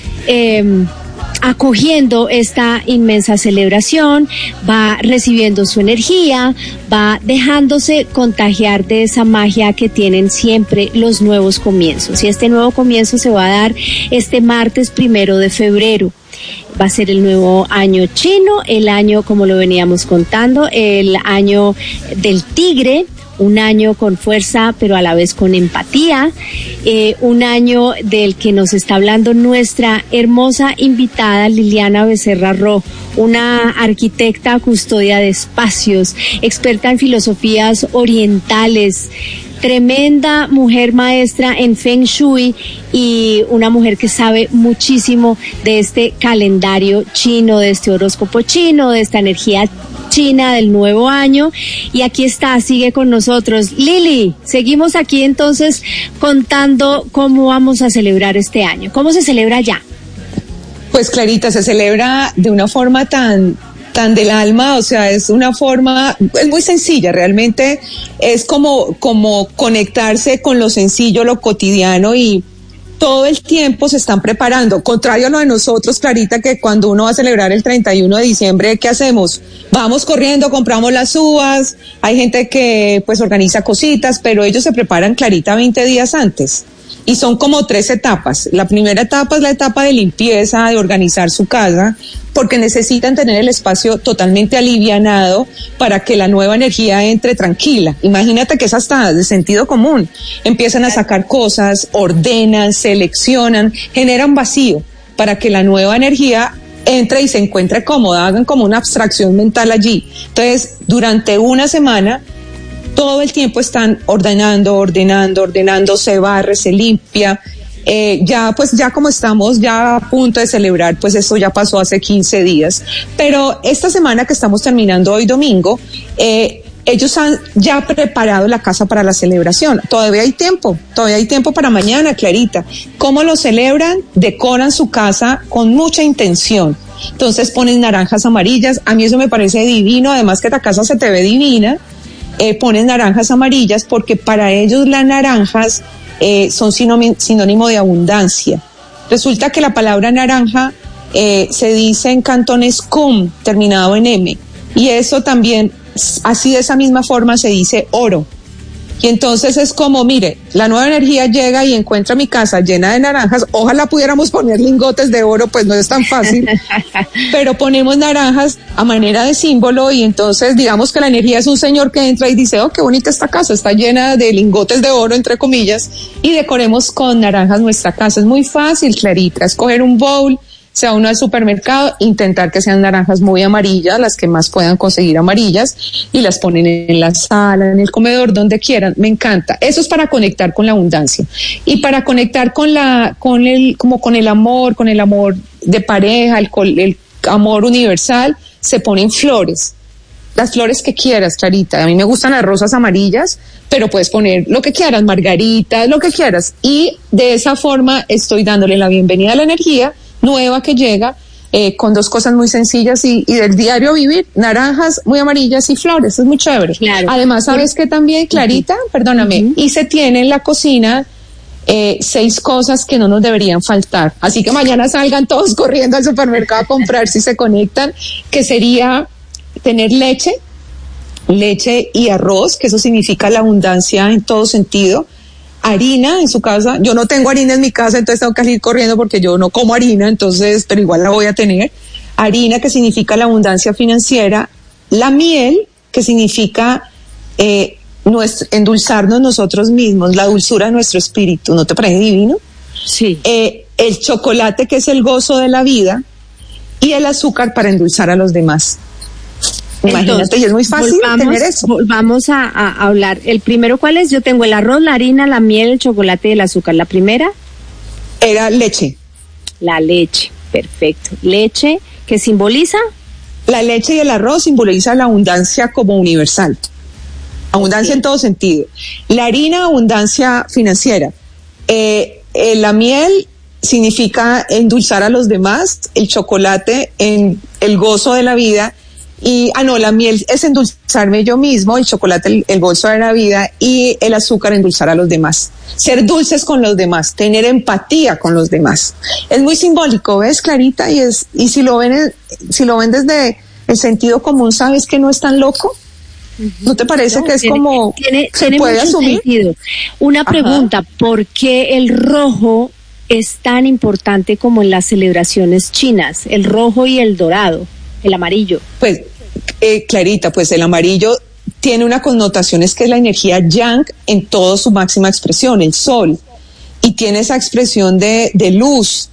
eh, acogiendo esta inmensa celebración, va recibiendo su energía, va dejándose contagiar de esa magia que tienen siempre los nuevos comienzos. Y este nuevo comienzo se va a dar este martes primero de febrero. Va a ser el nuevo año chino, el año, como lo veníamos contando, el año del tigre, un año con fuerza pero a la vez con empatía, eh, un año del que nos está hablando nuestra hermosa invitada Liliana Becerra Rojo, una arquitecta custodia de espacios, experta en filosofías orientales, tremenda mujer maestra en Feng Shui y una mujer que sabe muchísimo de este calendario chino, de este horóscopo chino, de esta energía china del nuevo año. Y aquí está, sigue con nosotros. Lili, seguimos aquí entonces contando cómo vamos a celebrar este año. ¿Cómo se celebra ya? Pues Clarita, se celebra de una forma tan tan del alma, o sea, es una forma, es muy sencilla, realmente es como, como conectarse con lo sencillo, lo cotidiano, y todo el tiempo se están preparando, contrario a lo de nosotros, Clarita, que cuando uno va a celebrar el treinta y uno de diciembre, ¿qué hacemos? Vamos corriendo, compramos las uvas, hay gente que pues organiza cositas, pero ellos se preparan, Clarita, veinte días antes. Y son como tres etapas. La primera etapa es la etapa de limpieza, de organizar su casa, porque necesitan tener el espacio totalmente alivianado para que la nueva energía entre tranquila. Imagínate que es hasta de sentido común. Empiezan a sacar cosas, ordenan, seleccionan, generan vacío para que la nueva energía entre y se encuentre cómoda, hagan como una abstracción mental allí. Entonces, durante una semana, todo el tiempo están ordenando, ordenando, ordenando, se barre, se limpia. Eh, ya, pues ya como estamos ya a punto de celebrar, pues esto ya pasó hace quince días. Pero esta semana que estamos terminando hoy domingo, eh, ellos han ya preparado la casa para la celebración. Todavía hay tiempo, todavía hay tiempo para mañana, Clarita. ¿Cómo lo celebran? Decoran su casa con mucha intención. Entonces ponen naranjas amarillas. A mí eso me parece divino, además que la casa se te ve divina. Eh, ponen naranjas amarillas porque para ellos las naranjas eh, son sinónimo, sinónimo de abundancia. Resulta que la palabra naranja eh, se dice en cantonés cum, terminado en M, y eso también, así de esa misma forma se dice oro. Y entonces es como, mire, la nueva energía llega y encuentra mi casa llena de naranjas. Ojalá pudiéramos poner lingotes de oro, pues no es tan fácil, pero ponemos naranjas a manera de símbolo, y entonces digamos que la energía es un señor que entra y dice, oh, qué bonita esta casa, está llena de lingotes de oro, entre comillas, y decoremos con naranjas nuestra casa. Es muy fácil, Clarita, escoger un bowl, sea uno al supermercado, intentar que sean naranjas muy amarillas, las que más puedan conseguir amarillas, y las ponen en la sala, en el comedor, donde quieran. Me encanta. Eso es para conectar con la abundancia. Y para conectar con la, con el, como con el amor, con el amor de pareja, el, el amor universal, se ponen flores. Las flores que quieras, Clarita. A mí me gustan las rosas amarillas, pero puedes poner lo que quieras, margaritas, lo que quieras. Y de esa forma estoy dándole la bienvenida a la energía nueva que llega, eh, con dos cosas muy sencillas y, y del diario vivir, naranjas muy amarillas y flores. Es muy chévere. Claro. Además, ¿sabes qué también, Clarita? Uh-huh. Perdóname. Uh-huh. Y se tiene en la cocina eh, seis cosas que no nos deberían faltar. Así que mañana salgan todos corriendo al supermercado a comprar si se conectan, que sería tener leche, leche y arroz, que eso significa la abundancia en todo sentido. Harina en su casa. Yo no tengo harina en mi casa, entonces tengo que salir corriendo porque yo no como harina, entonces, pero igual la voy a tener. Harina, que significa la abundancia financiera. La miel, que significa eh, nuestro, endulzarnos nosotros mismos, la dulzura de nuestro espíritu. ¿No te parece divino? Sí. Eh, el chocolate, que es el gozo de la vida, y el azúcar para endulzar a los demás. Imagínate, entonces, y es muy fácil volvamos, tener eso. Vamos a, a hablar. El primero, ¿cuál es? Yo tengo el arroz, la harina, la miel, el chocolate y el azúcar. ¿La primera? Era leche. La leche, perfecto. Leche, ¿qué simboliza? La leche y el arroz simbolizan la abundancia como universal. Abundancia, sí, en todo sentido. La harina, abundancia financiera. Eh, eh, la miel, significa endulzar a los demás, el chocolate en el gozo de la vida, y, ah no, la miel es endulzarme yo mismo, el chocolate el, el gozo de la vida, y el azúcar endulzar a los demás. Ser dulces con los demás, tener empatía con los demás. Es muy simbólico, ¿ves, Clarita? Y es, y si lo ven, si lo ven desde el sentido común, ¿sabes que no es tan loco? ¿No te parece no, que es tiene, como tiene, se tiene puede mucho asumir? Sentido. Una pregunta, Ajá. ¿por qué el rojo es tan importante como en las celebraciones chinas? El rojo y el dorado, el amarillo. Pues, eh, Clarita, pues el amarillo tiene una connotación, es que es la energía yang en toda su máxima expresión, el sol, y tiene esa expresión de, de luz.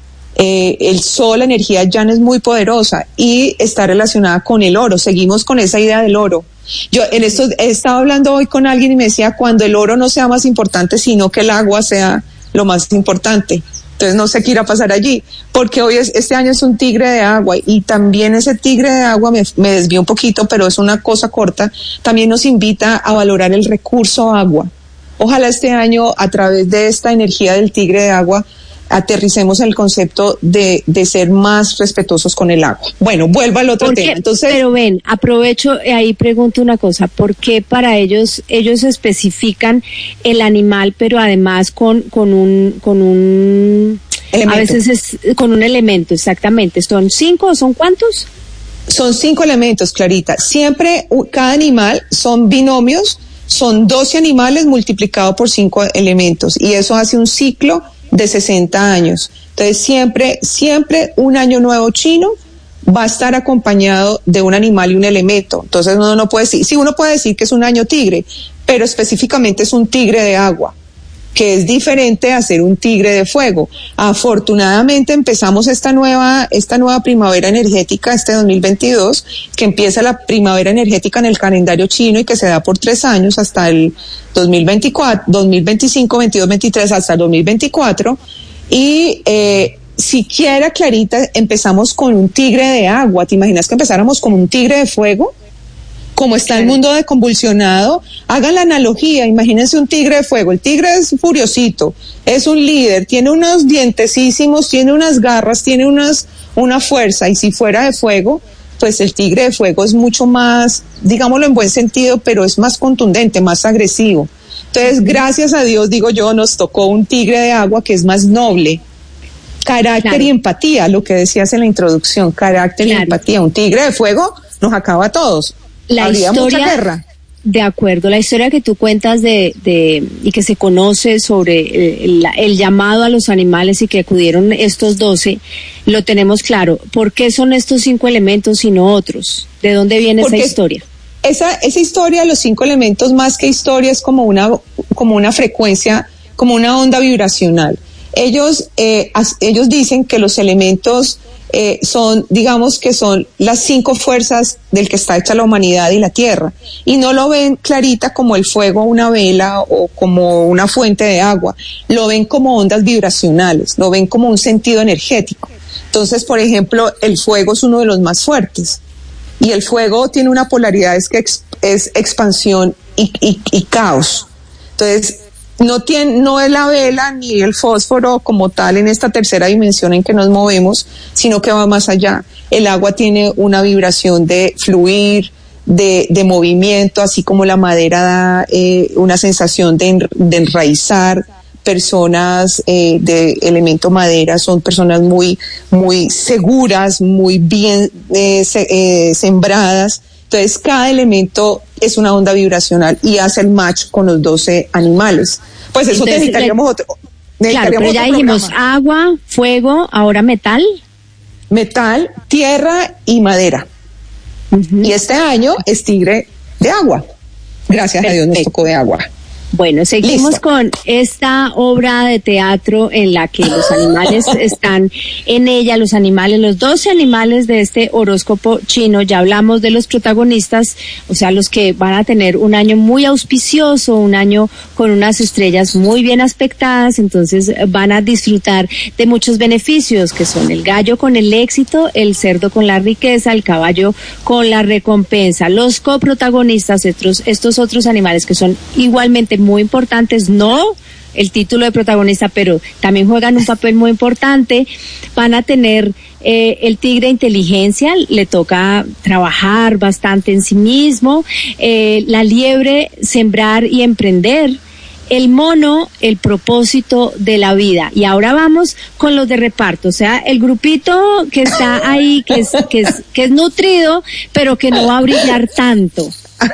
Eh, el sol, la energía yang es muy poderosa y está relacionada con el oro. Seguimos con esa idea del oro. Yo en esto he estado hablando hoy con alguien y me decía, cuando el oro no sea más importante, sino que el agua sea lo más importante. Entonces no sé qué irá a pasar allí, porque hoy es, este año es un tigre de agua, y también ese tigre de agua, me, me desvío un poquito, pero es una cosa corta, también nos invita a valorar el recurso agua. Ojalá este año, a través de esta energía del tigre de agua, aterricemos el concepto de, de ser más respetuosos con el agua. Bueno, vuelvo al otro tema. Entonces, pero ven, aprovecho, ahí pregunto una cosa, ¿por qué para ellos, ellos especifican el animal, pero además con, con un, con un, elemento. A veces es con un elemento, exactamente? ¿Son cinco o son cuántos? Son cinco elementos, Clarita. Siempre, cada animal son binomios, son doce animales multiplicado por cinco elementos, y eso hace un ciclo de sesenta años. Entonces siempre, siempre un año nuevo chino va a estar acompañado de un animal y un elemento. Entonces uno no puede decir, sí, uno puede decir que es un año tigre, pero específicamente es un tigre de agua, que es diferente a ser un tigre de fuego. Afortunadamente empezamos esta nueva, esta nueva primavera energética, este dos mil veintidós, que empieza la primavera energética en el calendario chino y que se da por tres años hasta el dos mil veinticuatro, dos mil veinticinco, veintidós, veintitrés, hasta el dos mil veinticuatro, y eh, siquiera, Clarita, empezamos con un tigre de agua. ¿Te imaginas que empezáramos con un tigre de fuego? Como está el mundo de convulsionado, hagan la analogía, imagínense un tigre de fuego. El tigre es furiosito, es un líder, tiene unos dientesísimos, tiene unas garras, tiene unas, una fuerza, y si fuera de fuego, pues el tigre de fuego es mucho más, digámoslo en buen sentido, pero es más contundente, más agresivo. Entonces, gracias a Dios, digo yo, nos tocó un tigre de agua que es más noble. Carácter claro. y empatía, lo que decías en la introducción, carácter claro. y empatía. Un tigre de fuego nos acaba a todos. La Habría historia, mucha guerra. De acuerdo, la historia que tú cuentas de, de y que se conoce sobre el, el llamado a los animales y que acudieron estos doce, lo tenemos claro. ¿Por qué son estos cinco elementos y no otros? ¿De dónde viene Porque esa historia? Esa, esa historia de los cinco elementos, más que historia, es como una, como una frecuencia, como una onda vibracional. Ellos, eh, as, ellos dicen que los elementos eh, son, digamos que son las cinco fuerzas del que está hecha la humanidad y la tierra, y no lo ven, Clarita, como el fuego, una vela o como una fuente de agua, lo ven como ondas vibracionales, lo ven como un sentido energético. Entonces, por ejemplo, el fuego es uno de los más fuertes, y el fuego tiene una polaridad, es que ex, es expansión y, y, y caos. Entonces, no tiene, no es la vela ni el fósforo como tal en esta tercera dimensión en que nos movemos, sino que va más allá. El agua tiene una vibración de fluir, de, de movimiento, así como la madera da eh, una sensación de, en, de enraizar. Personas eh, de elemento madera son personas muy, muy seguras, muy bien eh, se, eh, sembradas. Entonces, cada elemento es una onda vibracional y hace el match con los doce animales. Pues eso Entonces, necesitaríamos otro. Necesitaríamos claro, pero ya dijimos programa. Agua, fuego, ahora metal. Metal, tierra y madera. Uh-huh. Y este año es tigre de agua. Gracias Perfecto. a Dios nos tocó de agua. Bueno, seguimos Listo. con esta obra de teatro en la que los animales están en ella, los animales, los doce animales de este horóscopo chino. Ya hablamos de los protagonistas, o sea, los que van a tener un año muy auspicioso, un año con unas estrellas muy bien aspectadas, entonces van a disfrutar de muchos beneficios, que son el gallo con el éxito, el cerdo con la riqueza, el caballo con la recompensa. Los coprotagonistas, estos, estos otros animales que son igualmente muy importantes, no el título de protagonista, pero también juegan un papel muy importante. Van a tener eh, el tigre inteligencia, le toca trabajar bastante en sí mismo, eh, la liebre sembrar y emprender, el mono, el propósito de la vida. Y ahora vamos con los de reparto, o sea, el grupito que está ahí, que es, que es, que es nutrido, pero que no va a brillar tanto.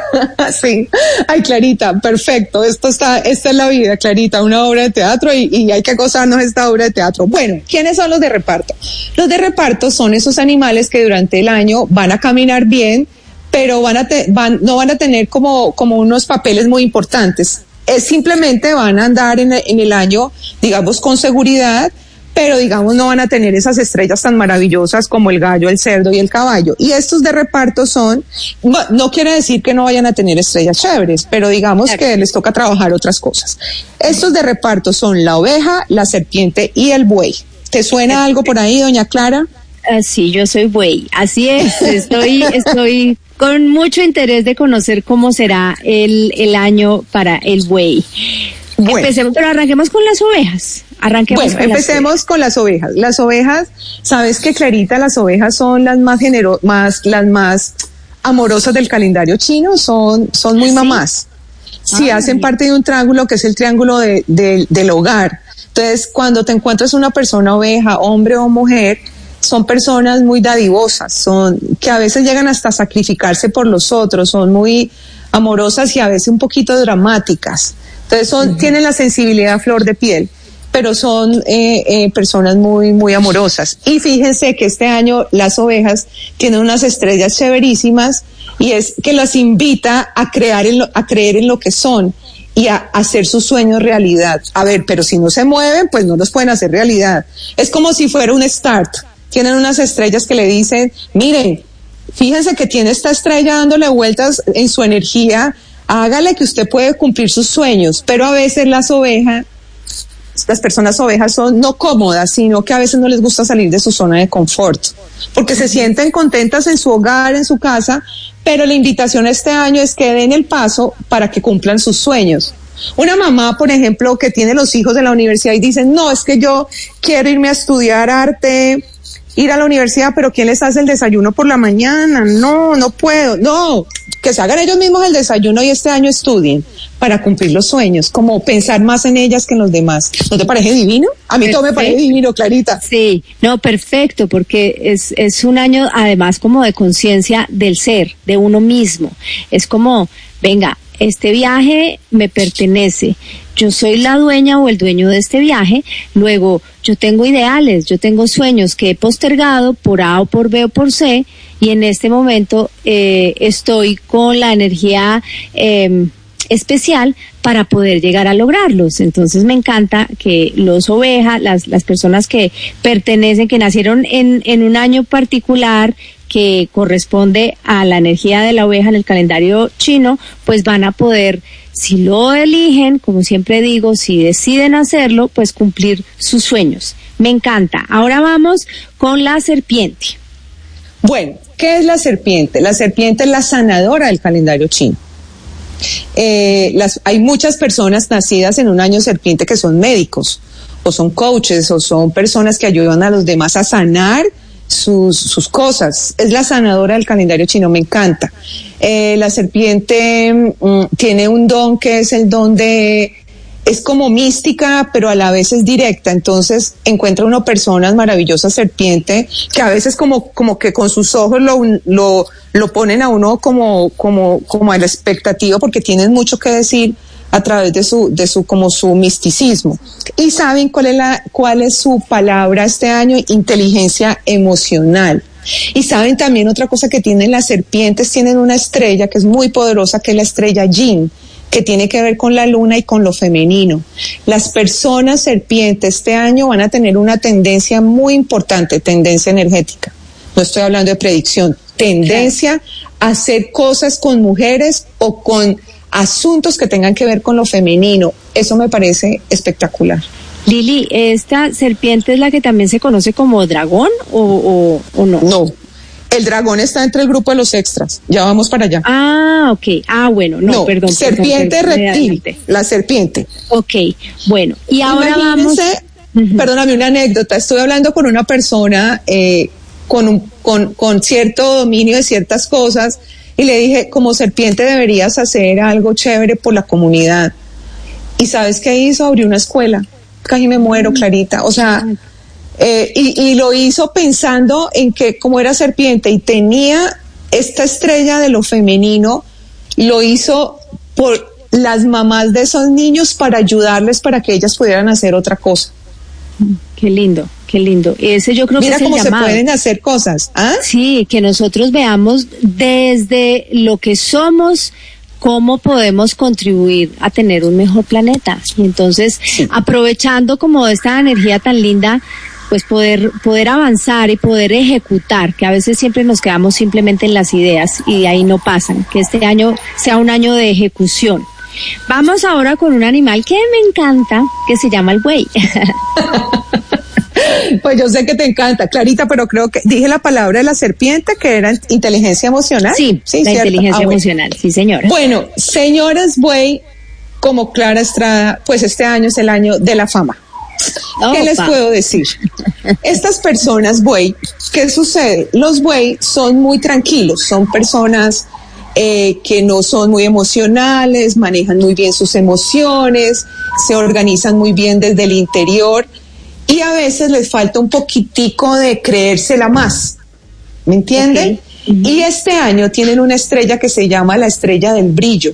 Sí, ay Clarita, perfecto, esto está, esta es la vida, Clarita, una obra de teatro y, y hay que gozarnos esta obra de teatro. Bueno, ¿quiénes son los de reparto? Los de reparto son esos animales que durante el año van a caminar bien, pero van a te, van, no van a tener como, como unos papeles muy importantes. Es simplemente van a andar en, en el año, digamos, con seguridad, pero digamos no van a tener esas estrellas tan maravillosas como el gallo, el cerdo y el caballo. Y estos de reparto son, no, no quiere decir que no vayan a tener estrellas chéveres, pero digamos claro, que les toca trabajar otras cosas. Estos de reparto son la oveja, la serpiente y el buey. ¿Te suena algo por ahí, doña Clara? Uh, sí, yo soy buey, así es, estoy, estoy con mucho interés de conocer cómo será el, el año para el buey. Bueno. Empecemos, pero arranquemos con las ovejas. Arranquemos bueno, con empecemos las con las ovejas. Las ovejas, sabes que Clarita, las ovejas son las más genero, más, las más amorosas del calendario chino, son, son muy ¿sí? mamás. Sí, ah, hacen parte de un triángulo que es el triángulo de, de, del hogar. Entonces, cuando te encuentras una persona oveja, hombre o mujer, son personas muy dadivosas, son que a veces llegan hasta sacrificarse por los otros, son muy amorosas y a veces un poquito dramáticas. Entonces son, uh-huh. tienen la sensibilidad a flor de piel, pero son eh, eh, personas muy, muy amorosas. Y fíjense que este año las ovejas tienen unas estrellas chéverísimas y es que las invita a crear en lo, a creer en lo que son y a hacer sus sueños realidad. A ver, pero si no se mueven, pues no los pueden hacer realidad. Es como si fuera un start. Tienen unas estrellas que le dicen, miren, fíjense que tiene esta estrella dándole vueltas en su energía, hágale que usted puede cumplir sus sueños, pero a veces las ovejas, las personas ovejas son no cómodas, sino que a veces no les gusta salir de su zona de confort, porque se sienten contentas en su hogar, en su casa, pero la invitación este año es que den el paso para que cumplan sus sueños. Una mamá, por ejemplo, que tiene los hijos de la universidad y dicen, no, es que yo quiero irme a estudiar arte, ir a la universidad, pero ¿quién les hace el desayuno por la mañana? No, no puedo, no, que se hagan ellos mismos el desayuno y este año estudien para cumplir los sueños, como pensar más en ellas que en los demás. ¿No te parece divino? A mí perfecto. Todo me parece divino, Clarita. Sí, no, perfecto, porque es, es un año además como de conciencia del ser, de uno mismo. Es como, venga, este viaje me pertenece, yo soy la dueña o el dueño de este viaje, luego yo tengo ideales, yo tengo sueños que he postergado por A o por B o por C, y en este momento eh, estoy con la energía eh, especial para poder llegar a lograrlos. Entonces me encanta que los ovejas, las, las personas que pertenecen, que nacieron en, en un año particular, que corresponde a la energía de la oveja en el calendario chino, pues van a poder, si lo eligen, como siempre digo, si deciden hacerlo, pues cumplir sus sueños. Me encanta. Ahora vamos con la serpiente. Bueno, ¿qué es la serpiente? La serpiente es la sanadora del calendario chino. Eh, las, hay muchas personas nacidas en un año serpiente que son médicos, o son coaches, o son personas que ayudan a los demás a sanar sus, sus cosas. Es la sanadora del calendario chino, me encanta. Eh, la serpiente mm, tiene un don que es el don de, es como mística, pero a la vez es directa. Entonces encuentra uno personas maravillosas serpiente que a veces como, como que con sus ojos lo, lo, lo ponen a uno como, como, como a la expectativa, porque tienen mucho que decir a través de su, de su, como su misticismo. Y saben cuál es la, cuál es su palabra este año: inteligencia emocional. Y saben también otra cosa que tienen las serpientes, tienen una estrella que es muy poderosa, que es la estrella Yin, que tiene que ver con la luna y con lo femenino. Las personas serpientes este año van a tener una tendencia muy importante, tendencia energética. No estoy hablando de predicción, tendencia a hacer cosas con mujeres o con asuntos que tengan que ver con lo femenino. Eso me parece espectacular. Lili, ¿esta serpiente es la que también se conoce como dragón o, o, o no? No, El dragón está entre el grupo de los extras. Ya vamos para allá. Ah, ok. Ah, bueno, no, no perdón. Serpiente perdón, perdón, reptil, la serpiente. Ok, bueno. Y ahora vamos... Uh-huh. Perdóname, una anécdota. Estuve hablando con una persona eh, con, un, con, con cierto dominio de ciertas cosas y le dije, como serpiente deberías hacer algo chévere por la comunidad. ¿Y sabes qué hizo? Abrió una escuela. Casi me muero, Clarita. O sea... Eh, y, y lo hizo pensando en que como era serpiente y tenía esta estrella de lo femenino, lo hizo por las mamás de esos niños para ayudarles para que ellas pudieran hacer otra cosa. Qué lindo, qué lindo. Ese yo creo Mira que es el cómo llamado. Se pueden hacer cosas. ¿Ah? Sí, que nosotros veamos desde lo que somos cómo podemos contribuir a tener un mejor planeta. Y entonces, sí. aprovechando como esta energía tan linda, pues poder poder avanzar y poder ejecutar, que a veces siempre nos quedamos simplemente en las ideas y de ahí no pasan, que este año sea un año de ejecución. Vamos ahora con un animal que me encanta, que se llama el buey. Pues yo sé que te encanta, Clarita, pero creo que dije la palabra de la serpiente, que era inteligencia emocional. Sí, sí, la ¿cierto? inteligencia ah, emocional, bueno. Sí, señora. Bueno, señoras buey, como Clara Estrada, pues este año es el año de la fama. Opa. ¿Qué les puedo decir? Estas personas buey, ¿qué sucede? Los buey son muy tranquilos, son personas eh, que no son muy emocionales, manejan muy bien sus emociones, se organizan muy bien desde el interior y a veces les falta un poquitico de creérsela más, ¿me entienden? Okay. Uh-huh. Y este año tienen una estrella que se llama la estrella del brillo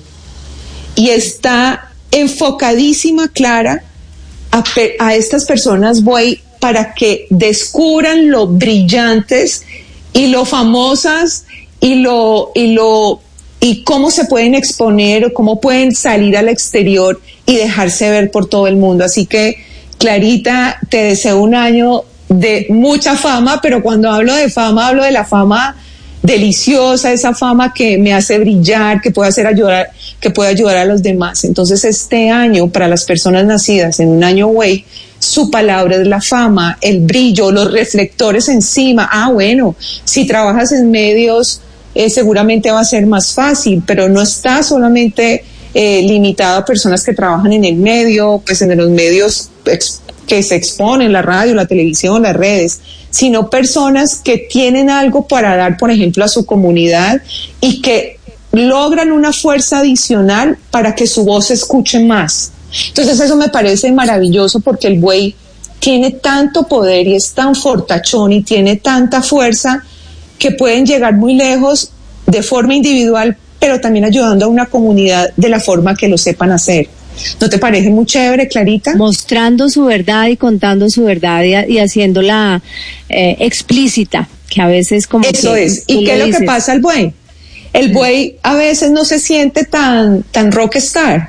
y está enfocadísima, Clara, A, a estas personas voy para que descubran lo brillantes y lo famosas y lo y lo y cómo se pueden exponer o cómo pueden salir al exterior y dejarse ver por todo el mundo. Así que, Clarita, te deseo un año de mucha fama, pero cuando hablo de fama, hablo de la fama deliciosa, esa fama que me hace brillar, que puede hacer ayudar, que puede ayudar a los demás. Entonces, este año, para las personas nacidas en un año güey, su palabra es la fama, el brillo, los reflectores encima. Ah, bueno, si trabajas en medios, eh, seguramente va a ser más fácil, pero no está solamente eh, limitado a personas que trabajan en el medio, pues en los medios ex- que se exponen, la radio, la televisión, las redes, sino personas que tienen algo para dar, por ejemplo, a su comunidad y que logran una fuerza adicional para que su voz se escuche más. Entonces eso me parece maravilloso porque el buey tiene tanto poder y es tan fortachón y tiene tanta fuerza que pueden llegar muy lejos de forma individual, pero también ayudando a una comunidad de la forma que lo sepan hacer. ¿No te parece muy chévere, Clarita? Mostrando su verdad y contando su verdad y, y haciéndola eh, explícita, que a veces como Eso que, es. ¿Y qué es lo dices? Que pasa al buey? El buey a veces no se siente tan, tan rockstar.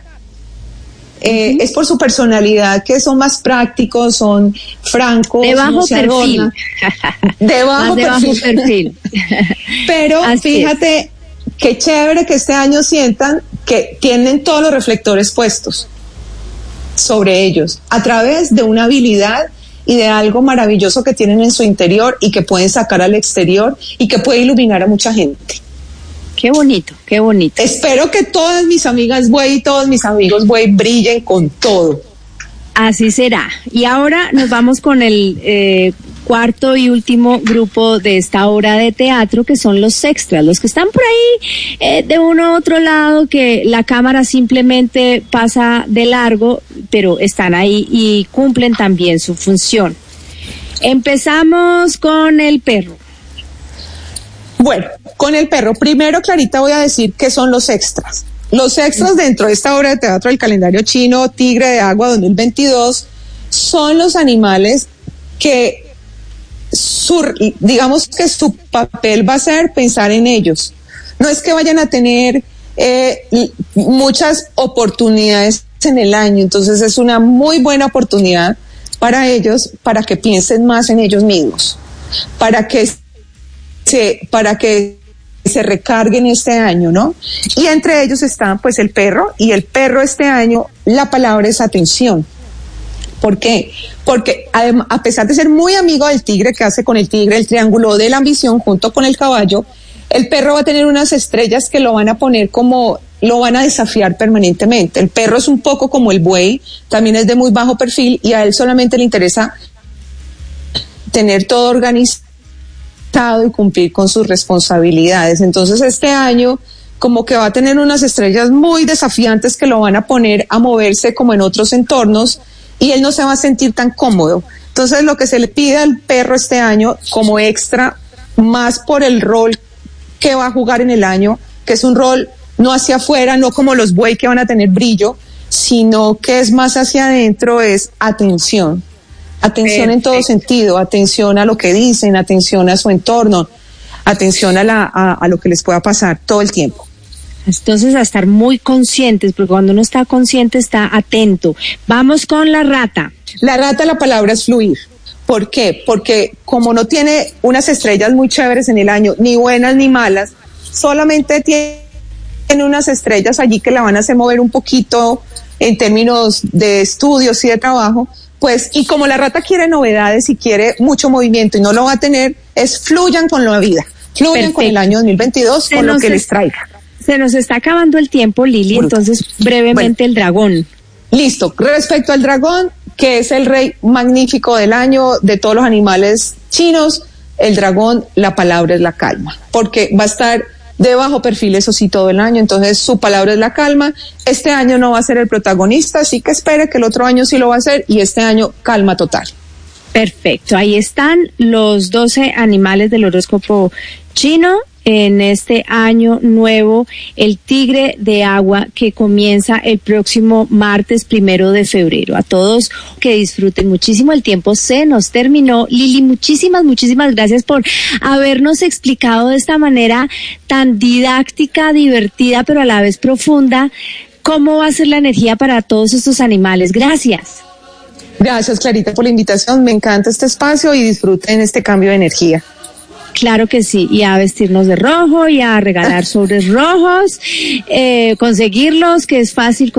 Eh, uh-huh. Es por su personalidad, que son más prácticos, son francos. De bajo no perfil. De bajo de perfil. Bajo perfil. Pero Así fíjate... Es. Qué chévere que este año sientan que tienen todos los reflectores puestos sobre ellos a través de una habilidad y de algo maravilloso que tienen en su interior y que pueden sacar al exterior y que puede iluminar a mucha gente. Qué bonito, qué bonito. Espero que todas mis amigas buey y todos mis amigos buey brillen con todo. Así será. Y ahora nos vamos con el eh, cuarto y último grupo de esta obra de teatro, que son los extras, los que están por ahí eh, de uno u otro lado, que la cámara simplemente pasa de largo, pero están ahí y cumplen también su función. Empezamos con el perro. Bueno, con el perro, primero, Clarita, voy a decir qué son los extras. Los extras dentro de esta obra de teatro del calendario chino Tigre de Agua dos mil veintidós son los animales que su, digamos que su papel va a ser pensar en ellos. No es que vayan a tener eh, muchas oportunidades en el año, entonces es una muy buena oportunidad para ellos, para que piensen más en ellos mismos, para que se, para que se recarguen este año, ¿no? Y entre ellos está pues el perro, y el perro este año, la palabra es atención. ¿Por qué? Porque a pesar de ser muy amigo del tigre, que hace con el tigre el triángulo de la ambición junto con el caballo, el perro va a tener unas estrellas que lo van a poner como, lo van a desafiar permanentemente. El perro es un poco como el buey, también es de muy bajo perfil y a él solamente le interesa tener todo organizado y cumplir con sus responsabilidades. Entonces este año como que va a tener unas estrellas muy desafiantes que lo van a poner a moverse como en otros entornos y él no se va a sentir tan cómodo. Entonces lo que se le pide al perro este año como extra, más por el rol que va a jugar en el año, que es un rol no hacia afuera, no como los buey que van a tener brillo, sino que es más hacia adentro, es atención. Atención en todo sentido, atención a lo que dicen, atención a su entorno, atención a, la, a, a lo que les pueda pasar todo el tiempo. Entonces, a estar muy conscientes, porque cuando uno está consciente está atento. Vamos con la rata. La rata, la palabra es fluir. ¿Por qué? Porque como no tiene unas estrellas muy chéveres en el año, ni buenas ni malas, solamente tiene unas estrellas allí que la van a hacer mover un poquito en términos de estudios y de trabajo, pues, y como la rata quiere novedades y quiere mucho movimiento y no lo va a tener, es fluyan con la vida, fluyan Perfecto. Con el año dos mil veintidós, Se con lo que es... les traiga. Se nos está acabando el tiempo, Lili, entonces brevemente bueno, el dragón. Listo, respecto al dragón, que es el rey magnífico del año de todos los animales chinos, el dragón, la palabra es la calma, porque va a estar de bajo perfil, eso sí, todo el año, entonces su palabra es la calma. Este año no va a ser el protagonista, así que espere que el otro año sí lo va a hacer y este año calma total. Perfecto, ahí están los doce animales del horóscopo chino en este año nuevo, el tigre de agua que comienza el próximo martes primero de febrero. A todos que disfruten muchísimo, el tiempo se nos terminó. Lili, muchísimas, muchísimas gracias por habernos explicado de esta manera tan didáctica, divertida, pero a la vez profunda, cómo va a ser la energía para todos estos animales. Gracias. Gracias, Clarita, por la invitación. Me encanta este espacio y disfruten este cambio de energía. Claro que sí, y a vestirnos de rojo y a regalar sobres rojos, eh, conseguirlos, que es fácil.